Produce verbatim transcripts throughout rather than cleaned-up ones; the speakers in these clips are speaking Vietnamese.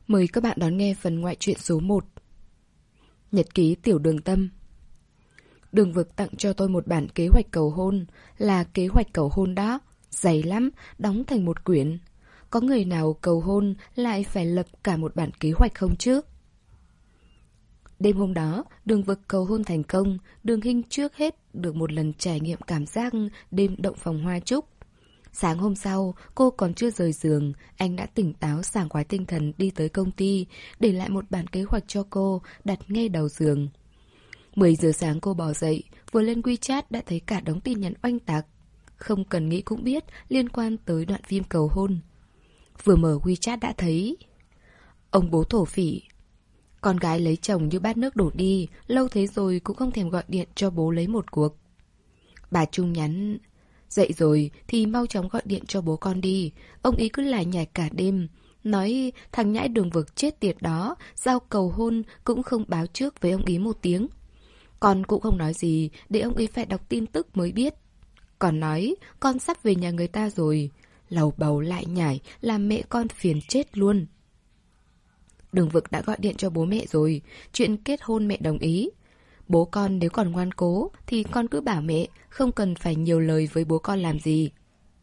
Mời các bạn đón nghe phần ngoại truyện số một. Nhật ký Tiểu Đường Tâm. Đường Vực tặng cho tôi một bản kế hoạch cầu hôn. Là kế hoạch cầu hôn đó. Dày lắm, đóng thành một quyển. Có người nào cầu hôn lại phải lập cả một bản kế hoạch không chứ? Đêm hôm đó, Đường Vực cầu hôn thành công. Đường Hinh trước hết được một lần trải nghiệm cảm giác đêm động phòng hoa trúc. Sáng hôm sau, cô còn chưa rời giường, anh đã tỉnh táo sảng khoái tinh thần đi tới công ty, để lại một bản kế hoạch cho cô, đặt ngay đầu giường. mười giờ sáng cô bò dậy, vừa lên WeChat đã thấy cả đống tin nhắn oanh tạc. Không cần nghĩ cũng biết, liên quan tới đoạn phim cầu hôn. Vừa mở WeChat đã thấy: ông bố thổ phỉ. Con gái lấy chồng như bát nước đổ đi, lâu thế rồi cũng không thèm gọi điện cho bố lấy một cuộc. Bà Trung nhắn: dậy rồi thì mau chóng gọi điện cho bố con đi. Ông ý cứ lải nhải cả đêm, nói thằng nhãi Đường Vực chết tiệt đó, giao cầu hôn cũng không báo trước với ông ý một tiếng. Con cũng không nói gì, để ông ý phải đọc tin tức mới biết. Còn nói con sắp về nhà người ta rồi. Lầu bầu lại nhải làm mẹ con phiền chết luôn. Đường Vực đã gọi điện cho bố mẹ rồi, chuyện kết hôn mẹ đồng ý. Bố con nếu còn ngoan cố thì con cứ bảo mẹ, không cần phải nhiều lời với bố con làm gì.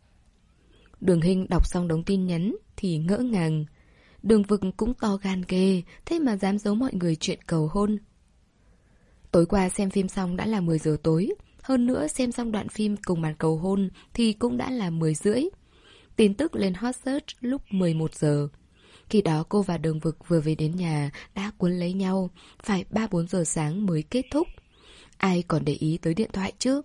Đường Hinh đọc xong đống tin nhắn thì ngỡ ngàng. Đường Vực cũng to gan ghê, thế mà dám giấu mọi người chuyện cầu hôn. Tối qua xem phim xong đã là mười giờ tối. Hơn nữa xem xong đoạn phim cùng màn cầu hôn thì cũng đã là mười rưỡi. Tin tức lên hot search lúc mười một giờ. Khi đó cô và Đường Vực vừa về đến nhà đã cuốn lấy nhau, phải ba bốn giờ sáng mới kết thúc. Ai còn để ý tới điện thoại chứ?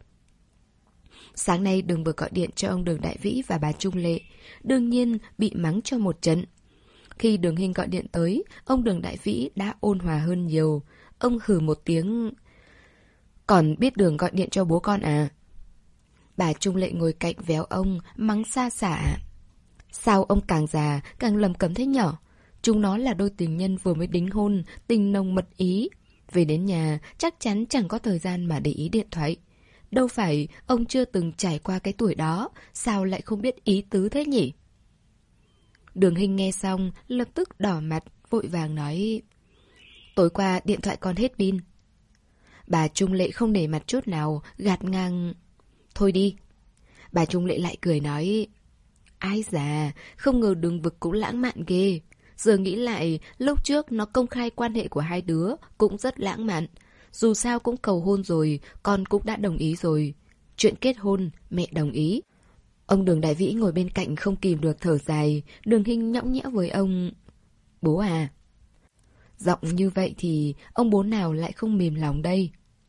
Sáng nay Đường Vực gọi điện cho ông Đường Đại Vĩ và bà Trung Lệ, đương nhiên bị mắng cho một trận. Khi Đường Hinh gọi điện tới, ông Đường Đại Vĩ đã ôn hòa hơn nhiều. Ông hừ một tiếng: còn biết Đường gọi điện cho bố con à? Bà Trung Lệ ngồi cạnh véo ông, mắng xa xả: sao ông càng già càng lầm cẩm thế nhở? Chúng nó là đôi tình nhân vừa mới đính hôn, tình nồng mật ý. Về đến nhà chắc chắn chẳng có thời gian mà để ý điện thoại. Đâu phải ông chưa từng trải qua cái tuổi đó, sao lại không biết ý tứ thế nhỉ? Đường Hinh nghe xong lập tức đỏ mặt, vội vàng nói: tối qua điện thoại con hết pin. Bà Trung Lệ không nể mặt chút nào, gạt ngang: thôi đi. Bà Trung Lệ lại cười nói: ai già, không ngờ Đường Vực cũng lãng mạn ghê. Giờ nghĩ lại, lúc trước nó công khai quan hệ của hai đứa cũng rất lãng mạn. Dù sao cũng cầu hôn rồi, con cũng đã đồng ý rồi. Chuyện kết hôn, mẹ đồng ý. Ông Đường Đại Vĩ ngồi bên cạnh không kìm được thở dài. Đường Hinh nhõng nhẽo với ông: bố à. Giọng như vậy thì ông bố nào lại không mềm lòng đây?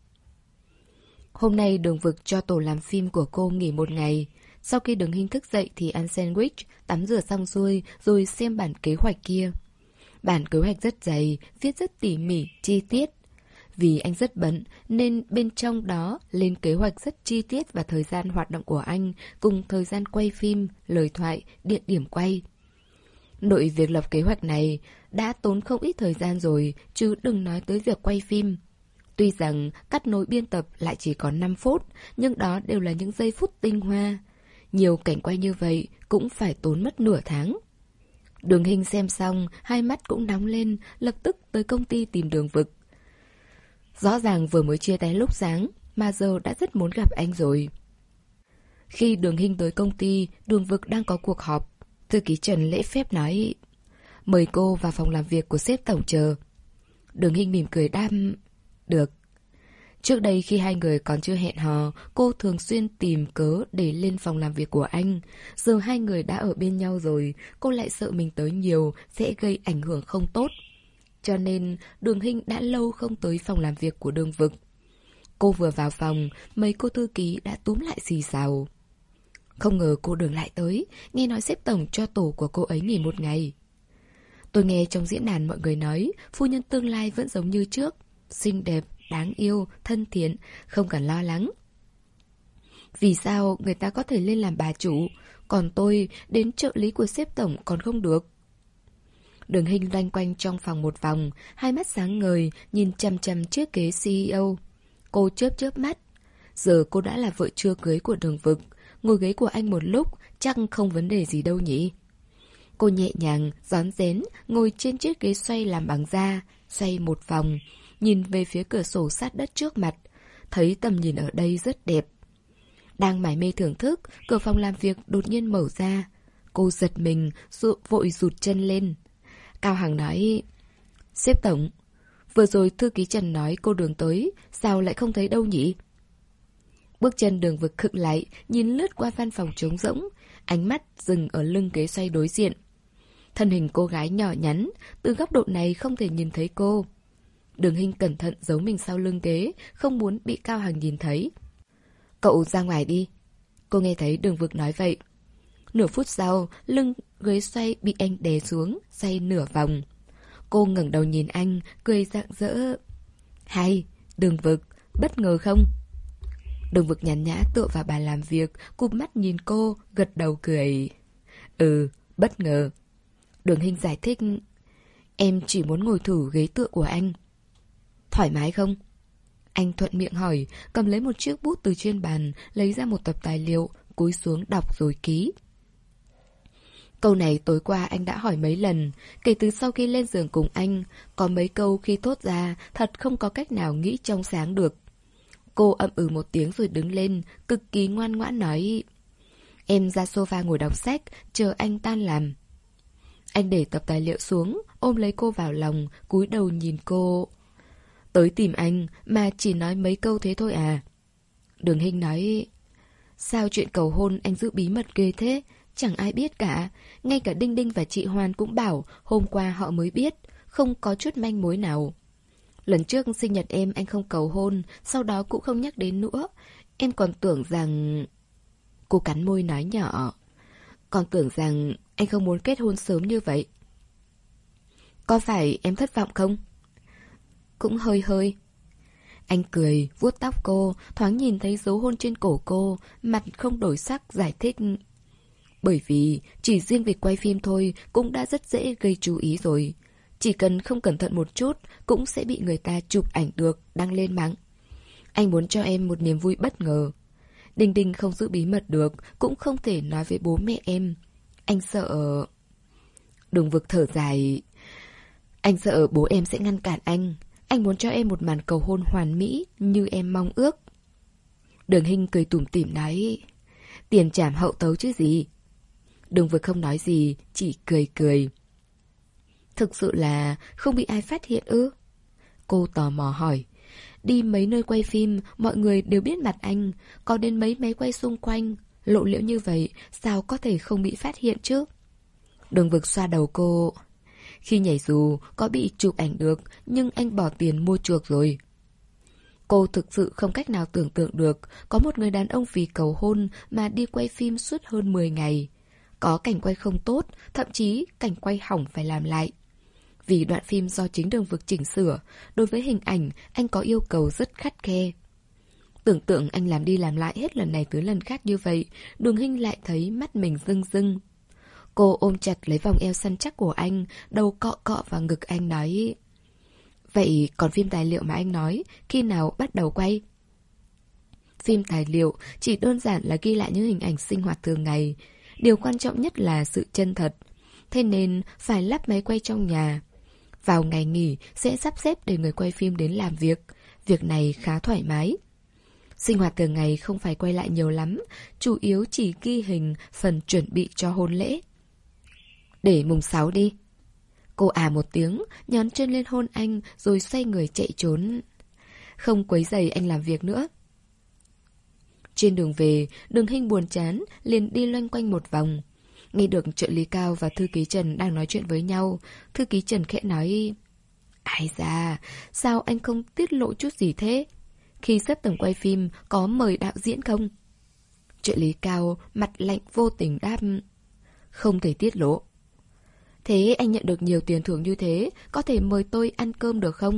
Hôm nay Đường Vực cho tổ làm phim của cô nghỉ một ngày. Sau khi Đường Hinh thức dậy thì ăn sandwich, tắm rửa xong xuôi rồi xem bản kế hoạch kia. Bản kế hoạch rất dày, viết rất tỉ mỉ, chi tiết. Vì anh rất bận nên bên trong đó lên kế hoạch rất chi tiết và thời gian hoạt động của anh, cùng thời gian quay phim, lời thoại, địa điểm quay. Nội việc lập kế hoạch này đã tốn không ít thời gian rồi, chứ đừng nói tới việc quay phim. Tuy rằng cắt nối biên tập lại chỉ có năm phút, nhưng đó đều là những giây phút tinh hoa. Nhiều cảnh quay như vậy cũng phải tốn mất nửa tháng. Đường Hinh xem xong, hai mắt cũng nóng lên, lập tức tới công ty tìm Đường Vực. Rõ ràng vừa mới chia tay lúc sáng, mà giờ đã rất muốn gặp anh rồi. Khi Đường Hinh tới công ty, Đường Vực đang có cuộc họp. Thư ký Trần lễ phép nói: mời cô vào phòng làm việc của sếp tổng chờ. Đường Hinh mỉm cười đáp: được. Trước đây khi hai người còn chưa hẹn hò, cô thường xuyên tìm cớ để lên phòng làm việc của anh. Giờ hai người đã ở bên nhau rồi, cô lại sợ mình tới nhiều sẽ gây ảnh hưởng không tốt. Cho nên Đường Hinh đã lâu không tới phòng làm việc của Đường Vực. Cô vừa vào phòng, mấy cô thư ký đã túm lại xì xào. Không ngờ cô Đường lại tới, nghe nói sếp tổng cho tổ của cô ấy nghỉ một ngày. Tôi nghe trong diễn đàn mọi người nói phu nhân tương lai vẫn giống như trước, xinh đẹp, đáng yêu, thân thiện, không cần lo lắng. Vì sao người ta có thể lên làm bà chủ, còn tôi đến trợ lý của sếp tổng còn không được? Đường Hinh loanh quanh trong phòng một vòng, hai mắt sáng ngời, nhìn chằm chằm chiếc ghế xê e ô. Cô chớp chớp mắt. Giờ cô đã là vợ chưa cưới của Đường Vực, ngồi ghế của anh một lúc chắc không vấn đề gì đâu nhỉ? Cô nhẹ nhàng, rón rén, ngồi trên chiếc ghế xoay làm bằng da, xoay một vòng, nhìn về phía cửa sổ sát đất trước mặt. Thấy tầm nhìn ở đây rất đẹp. Đang mải mê thưởng thức, cửa phòng làm việc đột nhiên mở ra. Cô giật mình, dụ, vội rụt chân lên. Cao Hằng nói: Sếp tổng, vừa rồi thư ký Trần nói cô Đường tới, sao lại không thấy đâu nhỉ? Bước chân Đường Vực khựng lại, nhìn lướt qua văn phòng trống rỗng, ánh mắt dừng ở lưng ghế xoay đối diện. Thân hình cô gái nhỏ nhắn, từ góc độ này không thể nhìn thấy cô. Đường Hinh cẩn thận giấu mình sau lưng ghế, không muốn bị Cao Hằng nhìn thấy. Cậu ra ngoài đi. Cô nghe thấy Đường Vực nói vậy. Nửa phút sau, lưng ghế xoay bị anh đè xuống, xoay nửa vòng. Cô ngẩng đầu nhìn anh, cười rạng rỡ. Hay, Đường Vực, bất ngờ không? Đường Vực nhàn nhã tựa vào bàn làm việc, cụp mắt nhìn cô, gật đầu cười. Ừ, bất ngờ. Đường Hinh giải thích. Em chỉ muốn ngồi thử ghế tựa của anh. Thoải mái không? Anh thuận miệng hỏi, cầm lấy một chiếc bút từ trên bàn, lấy ra một tập tài liệu, cúi xuống đọc rồi ký. Câu này tối qua anh đã hỏi mấy lần, kể từ sau khi lên giường cùng anh, có mấy câu khi thốt ra thật không có cách nào nghĩ trong sáng được. Cô ậm ừ một tiếng rồi đứng lên, cực kỳ ngoan ngoãn nói: Em ra sofa ngồi đọc sách, chờ anh tan làm. Anh để tập tài liệu xuống, ôm lấy cô vào lòng, cúi đầu nhìn cô. Tới tìm anh mà chỉ nói mấy câu thế thôi à? Đường Hinh nói: Sao chuyện cầu hôn anh giữ bí mật ghê thế? Chẳng ai biết cả. Ngay cả Đinh Đinh và chị Hoan cũng bảo hôm qua họ mới biết, không có chút manh mối nào. Lần trước sinh nhật em anh không cầu hôn, sau đó cũng không nhắc đến nữa. Em còn tưởng rằng... Cô cắn môi nói nhỏ. Còn tưởng rằng anh không muốn kết hôn sớm như vậy. Có phải em thất vọng không? Cũng hơi hơi. Anh cười, vuốt tóc cô, thoáng nhìn thấy dấu hôn trên cổ cô, mặt không đổi sắc giải thích. Bởi vì chỉ riêng việc quay phim thôi cũng đã rất dễ gây chú ý rồi. Chỉ cần không cẩn thận một chút cũng sẽ bị người ta chụp ảnh được, đăng lên mạng. Anh muốn cho em một niềm vui bất ngờ. Đinh Đinh không giữ bí mật được, cũng không thể nói với bố mẹ em. Anh sợ... Đường Vực thở dài. Anh sợ bố em sẽ ngăn cản anh. Anh muốn cho em một màn cầu hôn hoàn mỹ như em mong ước. Đường Hinh cười tủm tỉm nói: Tiền trảm hậu tấu chứ gì. Đường Vực không nói gì, chỉ cười cười. Thực sự là không bị ai phát hiện ư? Cô tò mò hỏi. Đi mấy nơi quay phim, mọi người đều biết mặt anh, có đến mấy máy quay xung quanh. Lộ liễu như vậy, sao có thể không bị phát hiện chứ? Đường Vực xoa đầu cô. Khi nhảy dù, có bị chụp ảnh được, nhưng anh bỏ tiền mua chuộc rồi. Cô thực sự không cách nào tưởng tượng được, có một người đàn ông vì cầu hôn mà đi quay phim suốt hơn mười ngày. Có cảnh quay không tốt, thậm chí cảnh quay hỏng phải làm lại. Vì đoạn phim do chính Đường Vực chỉnh sửa, đối với hình ảnh anh có yêu cầu rất khắt khe. Tưởng tượng anh làm đi làm lại hết lần này tới lần khác như vậy, Đường Hinh lại thấy mắt mình rưng rưng. Cô ôm chặt lấy vòng eo săn chắc của anh, đầu cọ cọ vào ngực anh nói: Vậy còn phim tài liệu mà anh nói, khi nào bắt đầu quay? Phim tài liệu chỉ đơn giản là ghi lại những hình ảnh sinh hoạt thường ngày. Điều quan trọng nhất là sự chân thật. Thế nên phải lắp máy quay trong nhà. Vào ngày nghỉ sẽ sắp xếp để người quay phim đến làm việc. Việc này khá thoải mái. Sinh hoạt thường ngày không phải quay lại nhiều lắm, chủ yếu chỉ ghi hình phần chuẩn bị cho hôn lễ. Để mùng sáu đi. Cô à một tiếng, nhón chân lên hôn anh rồi xoay người chạy trốn. Không quấy rầy anh làm việc nữa. Trên đường về, Đường Hinh buồn chán, liền đi loanh quanh một vòng. Nghe được trợ lý Cao và thư ký Trần đang nói chuyện với nhau, thư ký Trần khẽ nói: Ai da, sao anh không tiết lộ chút gì thế? Khi xếp tổng quay phim có mời đạo diễn không? Trợ lý Cao mặt lạnh vô tình đáp: Không thể tiết lộ. Thế anh nhận được nhiều tiền thưởng như thế, có thể mời tôi ăn cơm được không?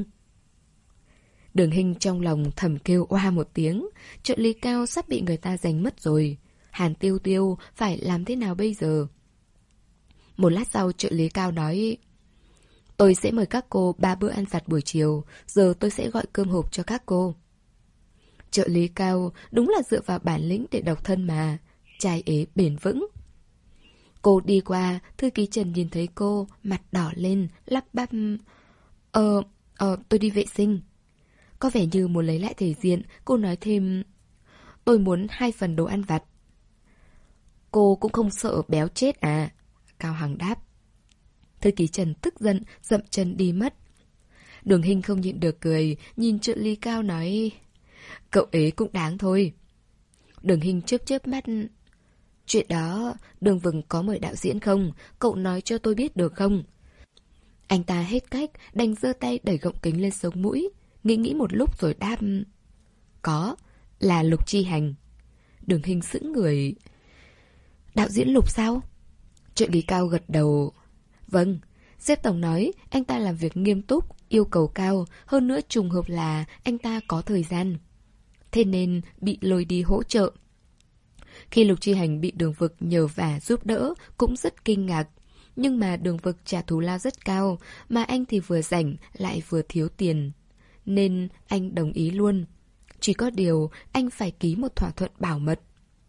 Đường Hinh trong lòng thầm kêu oa một tiếng, trợ lý Cao sắp bị người ta giành mất rồi. Hàn Tiêu Tiêu phải làm thế nào bây giờ? Một lát sau trợ lý Cao nói: Tôi sẽ mời các cô ba bữa ăn vặt buổi chiều, giờ tôi sẽ gọi cơm hộp cho các cô. Trợ lý Cao đúng là dựa vào bản lĩnh để độc thân mà, trai ế bền vững. Cô đi qua, thư ký Trần nhìn thấy cô, mặt đỏ lên, lắp bắp. Ờ, ờ, tôi đi vệ sinh. Có vẻ như muốn lấy lại thể diện, cô nói thêm. Tôi muốn hai phần đồ ăn vặt. Cô cũng không sợ béo chết à? Cao Hằng đáp. Thư ký Trần tức giận, dậm chân đi mất. Đường Hinh không nhịn được cười, nhìn trợ lý Cao nói. Cậu ấy cũng đáng thôi. Đường Hinh chớp chớp mắt. Chuyện đó, Đường Vừng có mời đạo diễn không? Cậu nói cho tôi biết được không? Anh ta hết cách, đành giơ tay đẩy gọng kính lên sống mũi. Nghĩ nghĩ một lúc rồi đáp. Có, là Lục Chi Hành. Đường Hinh sững người. Đạo diễn Lục sao? Trợ lý Cao gật đầu. Vâng, sếp tổng nói anh ta làm việc nghiêm túc, yêu cầu cao. Hơn nữa trùng hợp là anh ta có thời gian. Thế nên bị lôi đi hỗ trợ. Khi Lục Chi Hành bị Đường Vực nhờ vả giúp đỡ cũng rất kinh ngạc. Nhưng mà Đường Vực trả thù lao rất cao, mà anh thì vừa rảnh lại vừa thiếu tiền. Nên anh đồng ý luôn. Chỉ có điều anh phải ký một thỏa thuận bảo mật.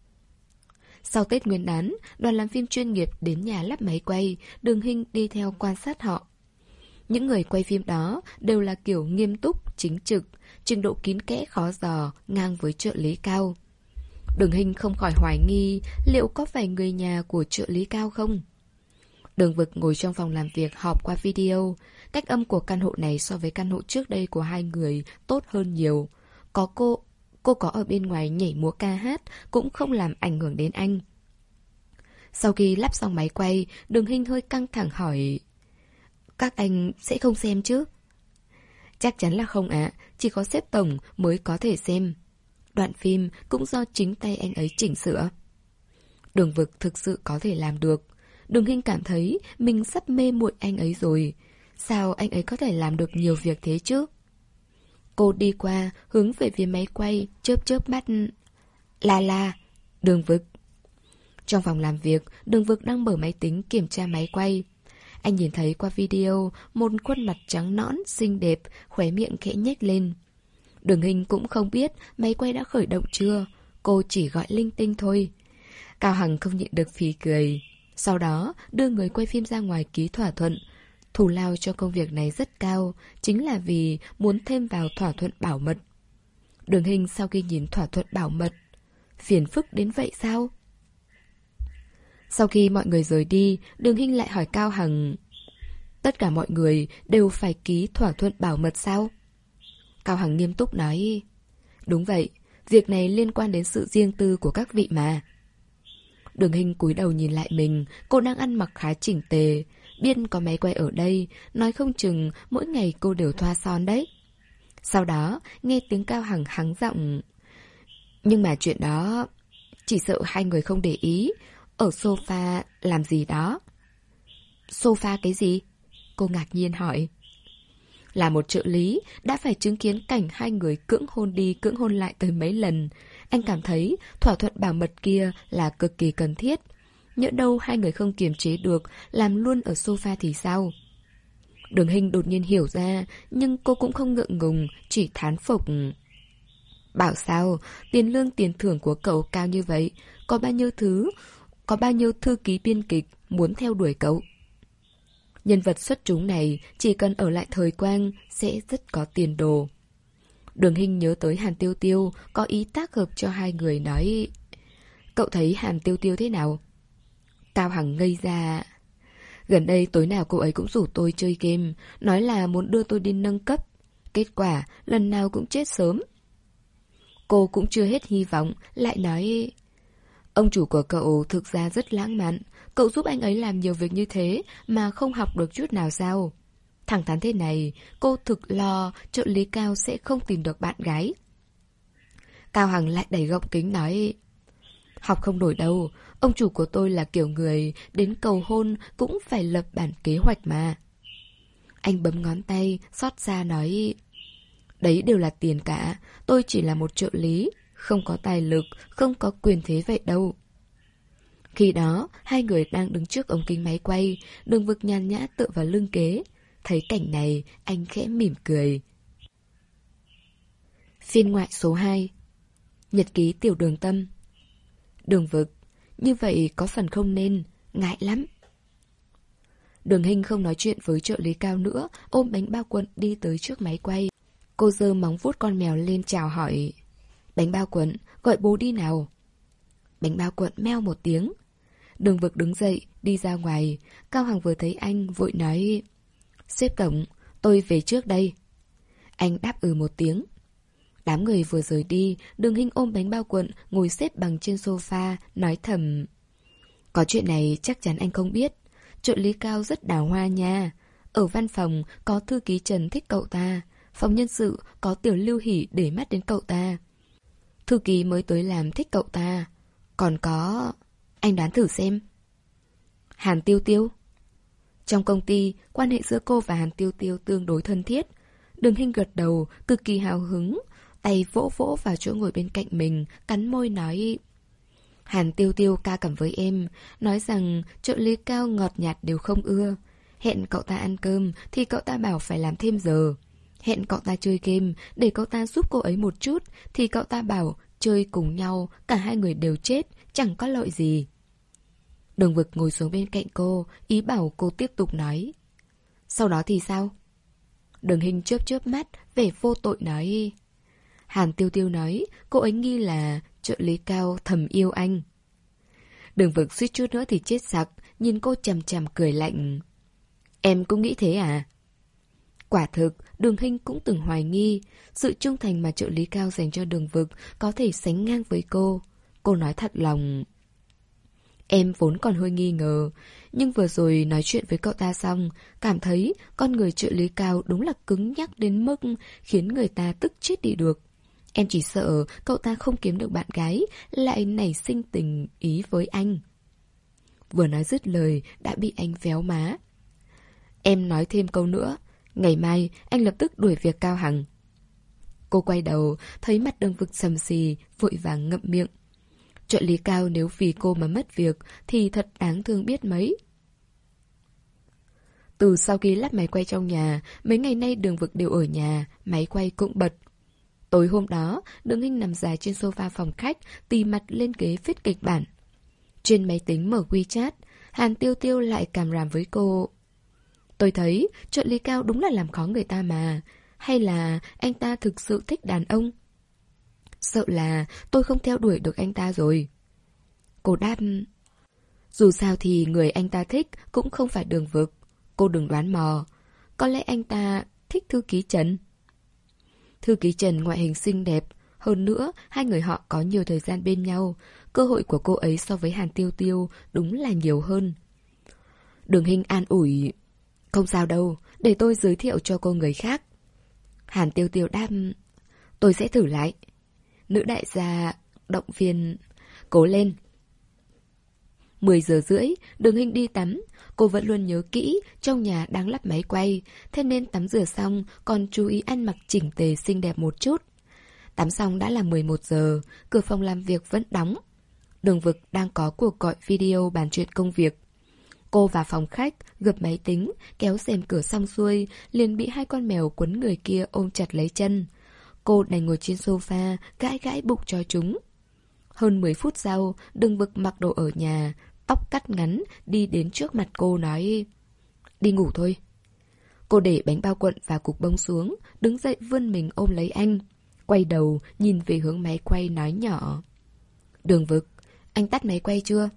Sau Tết Nguyên đán, đoàn làm phim chuyên nghiệp đến nhà lắp máy quay, Đường Hinh đi theo quan sát họ. Những người quay phim đó đều là kiểu nghiêm túc, chính trực, trình độ kín kẽ khó dò, ngang với trợ lý Cao. Đường Hinh không khỏi hoài nghi liệu có phải người nhà của trợ lý Cao không? Đường Vực ngồi trong phòng làm việc họp qua video. Cách âm của căn hộ này so với căn hộ trước đây của hai người tốt hơn nhiều. Có cô, cô có ở bên ngoài nhảy múa ca hát cũng không làm ảnh hưởng đến anh. Sau khi lắp xong máy quay, Đường Hinh hơi căng thẳng hỏi. Các anh sẽ không xem chứ? Chắc chắn là không ạ, chỉ có sếp tổng mới có thể xem. Đoạn phim cũng do chính tay anh ấy chỉnh sửa. Đường Vực thực sự có thể làm được. Đường Hinh cảm thấy mình sắp mê muội anh ấy rồi. Sao anh ấy có thể làm được nhiều việc thế chứ? Cô đi qua, hướng về phía máy quay, chớp chớp mắt. La la, Đường Vực. Trong phòng làm việc, Đường Vực đang mở máy tính kiểm tra máy quay. Anh nhìn thấy qua video một khuôn mặt trắng nõn, xinh đẹp, khóe miệng khẽ nhếch lên. Đường Hinh cũng không biết máy quay đã khởi động chưa. Cô chỉ gọi linh tinh thôi. Cao Hằng không nhịn được phì cười. Sau đó đưa người quay phim ra ngoài ký thỏa thuận. Thù lao cho công việc này rất cao, chính là vì muốn thêm vào thỏa thuận bảo mật. Đường Hinh sau khi nhìn thỏa thuận bảo mật, phiền phức đến vậy sao? Sau khi mọi người rời đi, Đường Hinh lại hỏi Cao Hằng. Tất cả mọi người đều phải ký thỏa thuận bảo mật sao? Cao Hằng nghiêm túc nói. Đúng vậy, việc này liên quan đến sự riêng tư của các vị mà. Đường Hinh cúi đầu nhìn lại mình, cô đang ăn mặc khá chỉnh tề. Biên có máy quay ở đây, nói không chừng mỗi ngày cô đều thoa son đấy. Sau đó, nghe tiếng Cao Hằng hắng giọng. Nhưng mà chuyện đó, chỉ sợ hai người không để ý. Ở sofa làm gì đó. Sofa cái gì? Cô ngạc nhiên hỏi. Là một trợ lý, đã phải chứng kiến cảnh hai người cưỡng hôn đi cưỡng hôn lại tới mấy lần. Anh cảm thấy thỏa thuận bảo mật kia là cực kỳ cần thiết. Nhỡ đâu hai người không kiềm chế được, làm luôn ở sofa thì sao? Đường Hinh đột nhiên hiểu ra, nhưng cô cũng không ngượng ngùng, chỉ thán phục. Bảo sao, tiền lương tiền thưởng của cậu cao như vậy, có bao nhiêu thứ, có bao nhiêu thư ký biên kịch muốn theo đuổi cậu. Nhân vật xuất chúng này chỉ cần ở lại thời quang sẽ rất có tiền đồ. Đường Hinh nhớ tới Hàn Tiêu Tiêu, có ý tác hợp cho hai người nói. Cậu thấy Hàn Tiêu Tiêu thế nào? Cao Hằng ngây ra. Gần đây tối nào cô ấy cũng rủ tôi chơi game, nói là muốn đưa tôi đi nâng cấp. Kết quả lần nào cũng chết sớm. Cô cũng chưa hết hy vọng, lại nói. Ông chủ của cậu thực ra rất lãng mạn. Cậu giúp anh ấy làm nhiều việc như thế mà không học được chút nào sao? Thẳng thắn thế này, cô thực lo trợ lý Cao sẽ không tìm được bạn gái. Cao Hằng lại đẩy gọng kính nói. Học không nổi đâu, ông chủ của tôi là kiểu người đến cầu hôn cũng phải lập bản kế hoạch mà. Anh bấm ngón tay, xót xa nói. Đấy đều là tiền cả, tôi chỉ là một trợ lý, không có tài lực, không có quyền thế vậy đâu. Khi đó, hai người đang đứng trước ống kính máy quay, Đường Vực nhàn nhã tựa vào lưng kế. Thấy cảnh này, anh khẽ mỉm cười. Phiên ngoại số hai. Nhật ký Tiểu Đường Tâm. Đường Vực, như vậy có phần không nên. ngại lắm. Đường Hinh không nói chuyện với trợ lý Cao nữa, ôm bánh bao cuộn đi tới trước máy quay. Cô giơ móng vuốt con mèo lên chào hỏi. Bánh bao cuộn, gọi bố đi nào. Bánh bao cuộn meo một tiếng. Đường Vực đứng dậy, đi ra ngoài. Cao Hằng vừa thấy anh, vội nói: Sếp tổng, tôi về trước đây. Anh đáp ừ một tiếng. Đám người vừa rời đi, Đường Hinh ôm bánh bao cuộn, ngồi xếp bằng trên sofa, nói thầm: Có chuyện này chắc chắn anh không biết. Trợ lý Cao rất đào hoa nha. Ở văn phòng có thư ký Trần thích cậu ta, phòng nhân sự có Tiểu Lưu Hỷ để mắt đến cậu ta, thư ký mới tới làm thích cậu ta. Còn có... Anh đoán thử xem. Hàn Tiêu Tiêu. Trong công ty, quan hệ giữa cô và Hàn Tiêu Tiêu tương đối thân thiết. Đường Hinh gật đầu, cực kỳ hào hứng, tay vỗ vỗ vào chỗ ngồi bên cạnh mình, cắn môi nói: Hàn Tiêu Tiêu ca cẩm với em, nói rằng trợ lý Cao ngọt nhạt đều không ưa. Hẹn cậu ta ăn cơm thì cậu ta bảo phải làm thêm giờ. Hẹn cậu ta chơi game để cậu ta giúp cô ấy một chút thì cậu ta bảo chơi cùng nhau, cả hai người đều chết, chẳng có lợi gì. Đường Vực ngồi xuống bên cạnh cô, ý bảo cô tiếp tục nói. Sau đó thì sao? Đường Hinh chớp chớp mắt, vẻ vô tội nói. Hàn Tiêu Tiêu nói cô ấy nghi là trợ lý Cao thầm yêu anh. Đường Vực suýt chút nữa thì chết sặc, nhìn cô chằm chằm cười lạnh. Em cũng nghĩ thế à? Quả thực, Đường Hinh cũng từng hoài nghi sự trung thành mà trợ lý Cao dành cho Đường Vực có thể sánh ngang với cô. Cô nói thật lòng. Em vốn còn hơi nghi ngờ, nhưng vừa rồi nói chuyện với cậu ta xong, cảm thấy con người trợ lý Cao đúng là cứng nhắc đến mức khiến người ta tức chết đi được. Em chỉ sợ cậu ta không kiếm được bạn gái, lại nảy sinh tình ý với anh. Vừa nói dứt lời, đã bị anh véo má. Em nói thêm câu nữa, ngày mai anh lập tức đuổi việc Cao Hằng. Cô quay đầu, thấy mặt Đường Vực sầm xì, vội vàng ngậm miệng. Trợ lý Cao nếu vì cô mà mất việc thì thật đáng thương biết mấy. Từ sau khi lắp máy quay trong nhà, mấy ngày nay Đường Vực đều ở nhà, máy quay cũng bật. Tối hôm đó, Đường Hinh nằm dài trên sofa phòng khách, tì mặt lên ghế viết kịch bản. Trên máy tính mở WeChat, Hàn Tiêu Tiêu lại càm ràm với cô. Tôi thấy trợ lý Cao đúng là làm khó người ta mà. Hay là anh ta thực sự thích đàn ông? Sợ là tôi không theo đuổi được anh ta rồi. Cô đáp. Dù sao thì người anh ta thích cũng không phải Đường Vực. Cô đừng đoán mò. Có lẽ anh ta thích thư ký Trần. Thư ký Trần ngoại hình xinh đẹp. Hơn nữa, hai người họ có nhiều thời gian bên nhau. Cơ hội của cô ấy so với Hàn Tiêu Tiêu đúng là nhiều hơn. Đường Hinh an ủi. Không sao đâu, để tôi giới thiệu cho cô người khác. Hàn Tiêu Tiêu đáp. Tôi sẽ thử lại. Nữ đại gia động viên. Cố lên. mười giờ rưỡi, Đường Hinh đi tắm. Cô vẫn luôn nhớ kỹ trong nhà đang lắp máy quay, thế nên tắm rửa xong còn chú ý ăn mặc chỉnh tề xinh đẹp một chút. Tắm xong đã là mười một giờ, cửa phòng làm việc vẫn đóng. Đường Vực đang có cuộc gọi video bàn chuyện công việc. Cô vào phòng khách, gập máy tính, kéo rèm cửa xong xuôi, liền bị hai con mèo quấn người kia ôm chặt lấy chân. Cô đành ngồi trên sofa, gãi gãi bụng cho chúng. Hơn mười phút sau, Đường Vực mặc đồ ở nhà, tóc cắt ngắn, đi đến trước mặt cô nói. Đi ngủ thôi. Cô để bánh bao cuộn và cục bông xuống, đứng dậy vươn mình ôm lấy anh. Quay đầu, nhìn về hướng máy quay nói nhỏ. Đường Vực, anh tắt máy quay chưa?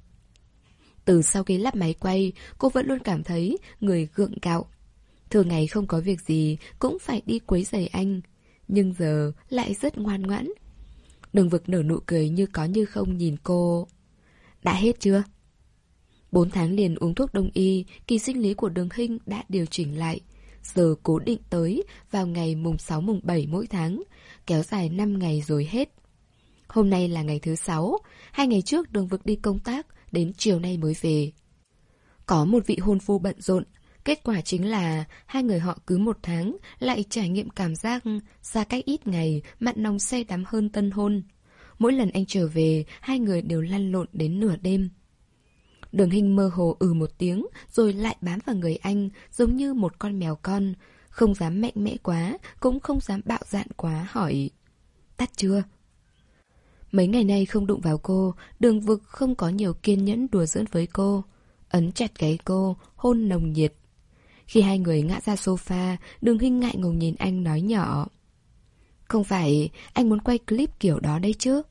Từ sau khi lắp máy quay, cô vẫn luôn cảm thấy người gượng gạo. Thường ngày không có việc gì cũng phải đi quấy rầy anh, nhưng giờ lại rất ngoan ngoãn. Đường Vực nở nụ cười như có như không nhìn cô. Đã hết chưa? Bốn tháng liền uống thuốc đông y, kỳ sinh lý của Đường Hinh đã điều chỉnh lại. Giờ cố định tới vào ngày mùng sáu mùng bảy mỗi tháng, kéo dài năm ngày rồi hết. Hôm nay là ngày thứ sáu, hai ngày trước Đường Vực đi công tác, đến chiều nay mới về. Có một vị hôn phu bận rộn, kết quả chính là hai người họ cứ một tháng lại trải nghiệm cảm giác xa cách ít ngày, mặn nồng say đắm hơn tân hôn. Mỗi lần anh trở về, hai người đều lăn lộn đến nửa đêm. Đường Hinh mơ hồ ừ một tiếng, rồi lại bám vào người anh, giống như một con mèo con, không dám mạnh mẽ quá, cũng không dám bạo dạn quá, hỏi. Tắt chưa? Mấy ngày nay không đụng vào cô, Đường Vực không có nhiều kiên nhẫn đùa giỡn với cô. Ấn chặt gáy cô, hôn nồng nhiệt. Khi hai người ngã ra sofa, Đường Hinh ngại ngùng nhìn anh nói nhỏ. Không phải anh muốn quay clip kiểu đó đấy chứ?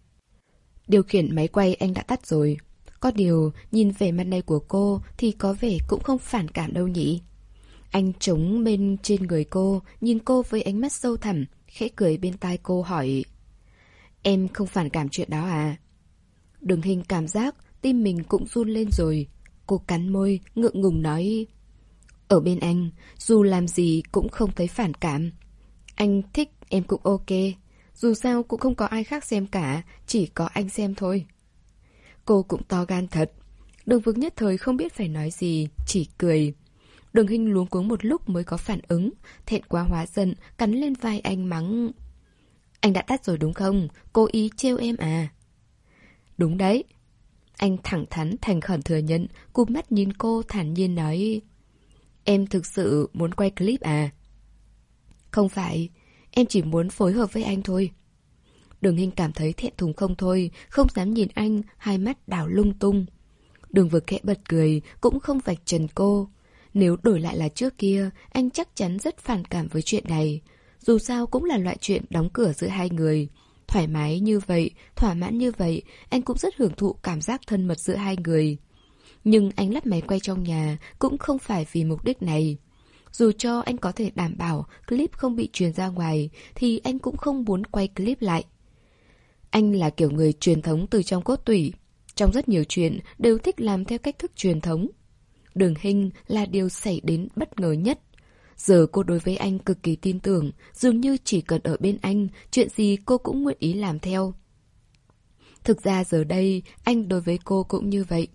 Điều khiển máy quay anh đã tắt rồi. Có điều, nhìn vẻ mặt này của cô thì có vẻ cũng không phản cảm đâu nhỉ? Anh trống bên trên người cô, nhìn cô với ánh mắt sâu thẳm, khẽ cười bên tai cô hỏi. Em không phản cảm chuyện đó à? Đường Hinh cảm giác tim mình cũng run lên rồi. Cô cắn môi, ngượng ngùng nói. Ở bên anh, dù làm gì cũng không thấy phản cảm. Anh thích em cũng ok. Dù sao cũng không có ai khác xem cả, chỉ có anh xem thôi. Cô cũng to gan thật. Đường Vực nhất thời không biết phải nói gì, chỉ cười. Đường Hinh luống cuống một lúc mới có phản ứng, thẹn quá hóa giận, cắn lên vai anh mắng. Anh đã tắt rồi đúng không? Cố ý trêu em à? Đúng đấy. Anh thẳng thắn thành khẩn thừa nhận, cụp mắt nhìn cô thản nhiên nói. Em thực sự muốn quay clip à? Không phải, em chỉ muốn phối hợp với anh thôi. Đường Hinh cảm thấy thẹn thùng không thôi, không dám nhìn anh, hai mắt đảo lung tung. Đường Vực khẽ bật cười, cũng không vạch trần cô. Nếu đổi lại là trước kia, anh chắc chắn rất phản cảm với chuyện này. Dù sao cũng là loại chuyện đóng cửa giữa hai người. Thoải mái như vậy, thỏa mãn như vậy, anh cũng rất hưởng thụ cảm giác thân mật giữa hai người. Nhưng anh lắp máy quay trong nhà cũng không phải vì mục đích này. Dù cho anh có thể đảm bảo clip không bị truyền ra ngoài, thì anh cũng không muốn quay clip lại. Anh là kiểu người truyền thống từ trong cốt tủy. Trong rất nhiều chuyện đều thích làm theo cách thức truyền thống. Đường Hinh là điều xảy đến bất ngờ nhất. Giờ cô đối với anh cực kỳ tin tưởng, dường như chỉ cần ở bên anh, chuyện gì cô cũng nguyện ý làm theo. Thực ra giờ đây, anh đối với cô cũng như vậy.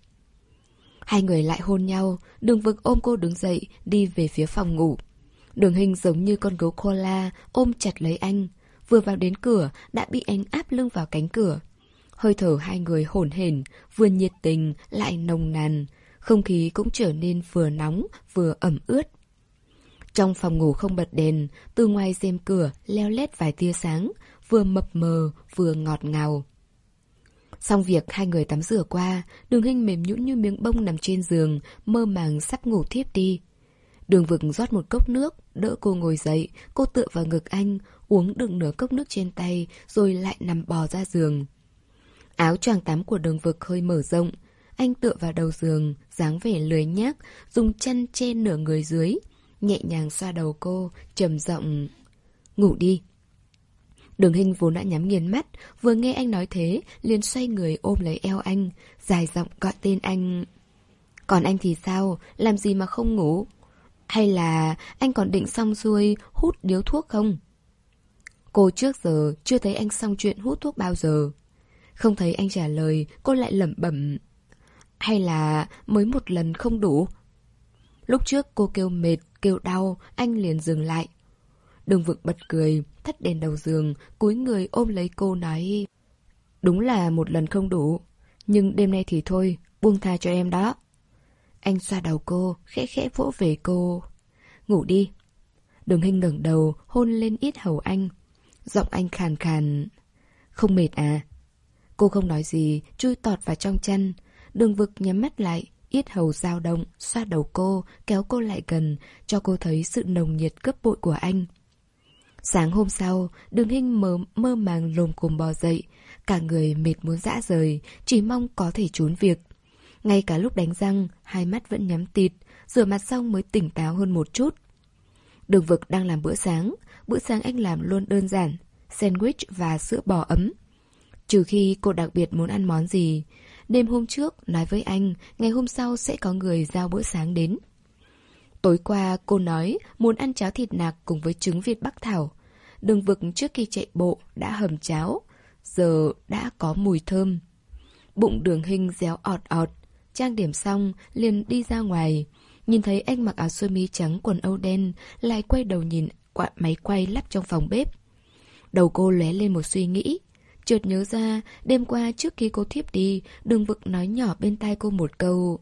Hai người lại hôn nhau, Đường Vực ôm cô đứng dậy, đi về phía phòng ngủ. Đường Hinh giống như con gấu koala, ôm chặt lấy anh. Vừa vào đến cửa, đã bị anh áp lưng vào cánh cửa. Hơi thở hai người hổn hển, vừa nhiệt tình, lại nồng nàn. Không khí cũng trở nên vừa nóng, vừa ẩm ướt. Trong phòng ngủ không bật đèn, từ ngoài rèm cửa leo lét vài tia sáng, vừa mập mờ, vừa ngọt ngào. Xong việc hai người tắm rửa qua, Đường Hinh mềm nhũn như miếng bông nằm trên giường, mơ màng sắp ngủ thiếp đi. Đường Vực rót một cốc nước, đỡ cô ngồi dậy, cô tựa vào ngực anh, uống được nửa cốc nước trên tay, rồi lại nằm bò ra giường. Áo choàng tắm của Đường Vực hơi mở rộng, anh tựa vào đầu giường, dáng vẻ lười nhác, dùng chân che nửa người dưới, nhẹ nhàng xoa đầu cô, trầm giọng, ngủ đi. Đường Hinh vốn đã nhắm nghiền mắt, vừa nghe anh nói thế, liền xoay người ôm lấy eo anh, dài giọng gọi tên anh. Còn anh thì sao, làm gì mà không ngủ? Hay là anh còn định xong xuôi hút điếu thuốc không? Cô trước giờ chưa thấy anh xong chuyện hút thuốc bao giờ. Không thấy anh trả lời, cô lại lẩm bẩm. Hay là mới một lần không đủ? Lúc trước cô kêu mệt, kêu đau, anh liền dừng lại. Đường Vực bật cười, thắt đèn đầu giường, cúi người ôm lấy cô nói. Đúng là một lần không đủ, nhưng đêm nay thì thôi, buông tha cho em đó. Anh xoa đầu cô, khẽ khẽ vỗ về cô. Ngủ đi. Đường Hinh ngẩng đầu, hôn lên yết hầu anh. Giọng anh khàn khàn. Không mệt à? Cô không nói gì, chui tọt vào trong chăn. Đường Vực nhắm mắt lại, yết hầu dao động, xoa đầu cô, kéo cô lại gần, cho cô thấy sự nồng nhiệt gấp bội của anh. Sáng hôm sau, Đường Hinh mơ, mơ màng lồm cồm bò dậy, cả người mệt muốn rã rời, chỉ mong có thể trốn việc. Ngay cả lúc đánh răng, hai mắt vẫn nhắm tịt, rửa mặt xong mới tỉnh táo hơn một chút. Đường Vực đang làm bữa sáng, bữa sáng anh làm luôn đơn giản, sandwich và sữa bò ấm. Trừ khi cô đặc biệt muốn ăn món gì, đêm hôm trước nói với anh, ngày hôm sau sẽ có người giao bữa sáng đến. Tối qua cô nói muốn ăn cháo thịt nạc cùng với trứng Việt Bắc Thảo. Đường Vực trước khi chạy bộ đã hầm cháo, giờ đã có mùi thơm. Bụng Đường Hinh réo ọt ọt, trang điểm xong liền đi ra ngoài. Nhìn thấy anh mặc áo sơ mi trắng quần âu đen, lại quay đầu nhìn quả máy quay lắp trong phòng bếp. Đầu cô lóe lên một suy nghĩ. Chợt nhớ ra, đêm qua trước khi cô thiếp đi, Đường Vực nói nhỏ bên tai cô một câu.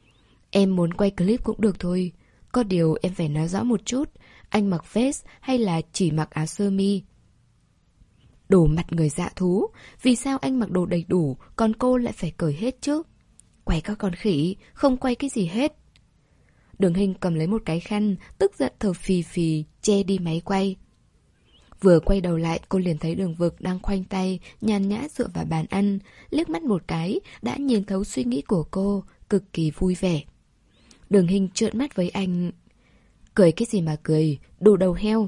Em muốn quay clip cũng được thôi. Có điều em phải nói rõ một chút, anh mặc vest hay là chỉ mặc áo sơ mi? Đồ mặt người dạ thú. Vì sao anh mặc đồ đầy đủ, còn cô lại phải cởi hết chứ? Quay các con khỉ, không quay cái gì hết. Đường Hinh cầm lấy một cái khăn, tức giận thở phì phì, che đi máy quay. Vừa quay đầu lại, cô liền thấy Đường Vực đang khoanh tay, nhàn nhã dựa vào bàn ăn, liếc mắt một cái, đã nhìn thấu suy nghĩ của cô, cực kỳ vui vẻ. Đường Hinh trợn mắt với anh. Cười cái gì mà cười, đồ đầu heo.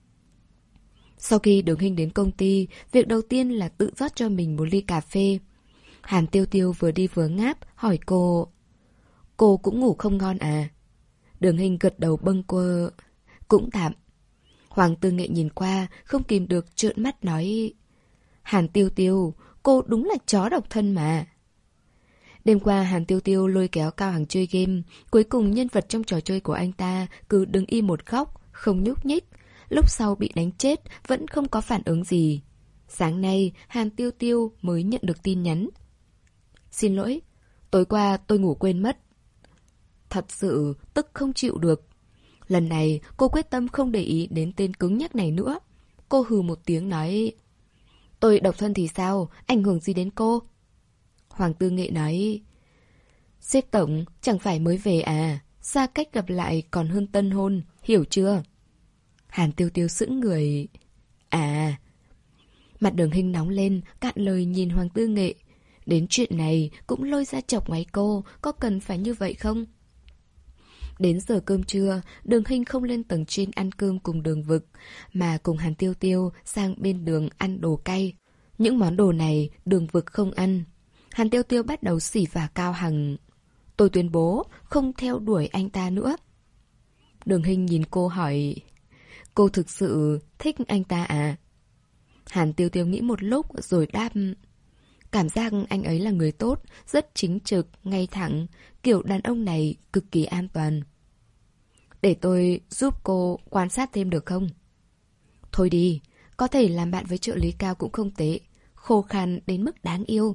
Sau khi Đường Hinh đến công ty, việc đầu tiên là tự rót cho mình một ly cà phê. Hàn Tiêu Tiêu vừa đi vừa ngáp, hỏi cô. Cô cũng ngủ không ngon à? Đường Hinh gật đầu bâng quơ. Cũng tạm. Hoàng Tư Nghệ nhìn qua, không kìm được trợn mắt nói. Hàn Tiêu Tiêu, cô đúng là chó độc thân mà. Đêm qua Hàn Tiêu Tiêu lôi kéo Cao Hằng chơi game. Cuối cùng nhân vật trong trò chơi của anh ta cứ đứng im một góc, không nhúc nhích. Lúc sau bị đánh chết, vẫn không có phản ứng gì. Sáng nay, Hàn Tiêu Tiêu mới nhận được tin nhắn. Xin lỗi, tối qua tôi ngủ quên mất. Thật sự tức không chịu được. Lần này cô quyết tâm không để ý đến tên cứng nhắc này nữa. Cô hừ một tiếng nói. Tôi độc thân thì sao, ảnh hưởng gì đến cô? Hoàng Tư Nghệ nói. Sếp tổng chẳng phải mới về à, xa cách gặp lại còn hơn tân hôn, hiểu chưa? Hàn Tiêu Tiêu sững người. À. Mặt Đường Hinh nóng lên, cạn lời nhìn Hoàng Tư Nghệ. Đến chuyện này cũng lôi ra chọc ngoáy cô, có cần phải như vậy không? Đến giờ cơm trưa, Đường Hinh không lên tầng trên ăn cơm cùng Đường Vực, mà cùng Hàn Tiêu Tiêu sang bên đường ăn đồ cay. Những món đồ này Đường Vực không ăn. Hàn Tiêu Tiêu bắt đầu xỉ vả Cao Hằng. Tôi tuyên bố không theo đuổi anh ta nữa. Đường Hinh nhìn cô hỏi. Cô thực sự thích anh ta à? Hàn Tiêu Tiêu nghĩ một lúc rồi đáp. Cảm giác anh ấy là người tốt, rất chính trực, ngay thẳng. Kiểu đàn ông này cực kỳ an toàn. Để tôi giúp cô quan sát thêm được không? Thôi đi, có thể làm bạn với trợ lý Cao cũng không tệ. Khô khan đến mức đáng yêu.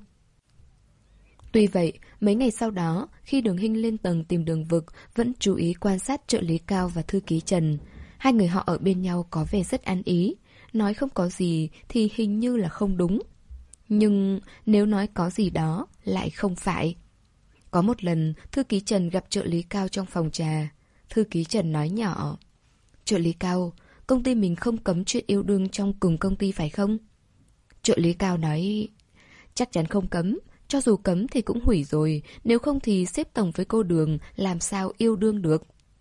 Tuy vậy, mấy ngày sau đó, khi Đường Hinh lên tầng tìm Đường Vực, vẫn chú ý quan sát trợ lý Cao và thư ký Trần. Hai người họ ở bên nhau có vẻ rất ăn ý. Nói không có gì thì hình như là không đúng. Nhưng nếu nói có gì đó, lại không phải. Có một lần, thư ký Trần gặp trợ lý Cao trong phòng trà. Thư ký Trần nói nhỏ. Trợ lý Cao, công ty mình không cấm chuyện yêu đương trong cùng công ty phải không? Trợ lý Cao nói. Chắc chắn không cấm. Cho dù cấm thì cũng hủy rồi. Nếu không thì sếp tổng với cô Đường làm sao yêu đương được.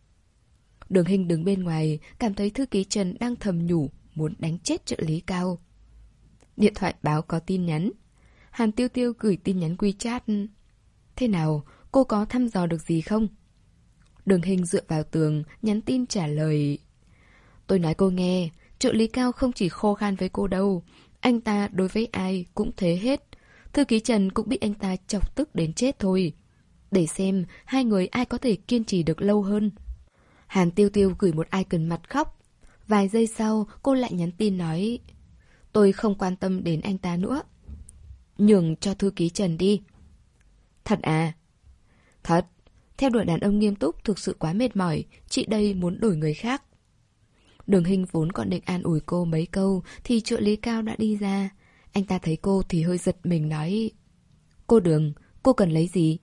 Đường Hinh đứng bên ngoài, cảm thấy thư ký Trần đang thầm nhủ, muốn đánh chết trợ lý Cao. Điện thoại báo có tin nhắn. Hàn Tiêu Tiêu gửi tin nhắn WeChat. Thế nào, cô có thăm dò được gì không? Đường Hinh dựa vào tường, nhắn tin trả lời. Tôi nói cô nghe, trợ lý Cao không chỉ khô khan với cô đâu. Anh ta đối với ai cũng thế hết. Thư ký Trần cũng bị anh ta chọc tức đến chết thôi. Để xem hai người ai có thể kiên trì được lâu hơn. Hàn Tiêu Tiêu gửi một icon mặt khóc. Vài giây sau cô lại nhắn tin nói. Tôi không quan tâm đến anh ta nữa. Nhường cho thư ký Trần đi. Thật à? Thật. Theo đuổi đàn ông nghiêm túc thực sự quá mệt mỏi. Chị đây muốn đổi người khác. Đường Hinh vốn còn định an ủi cô mấy câu thì trợ lý Cao đã đi ra. Anh ta thấy cô thì hơi giật mình nói. Cô Đường, cô cần lấy gì?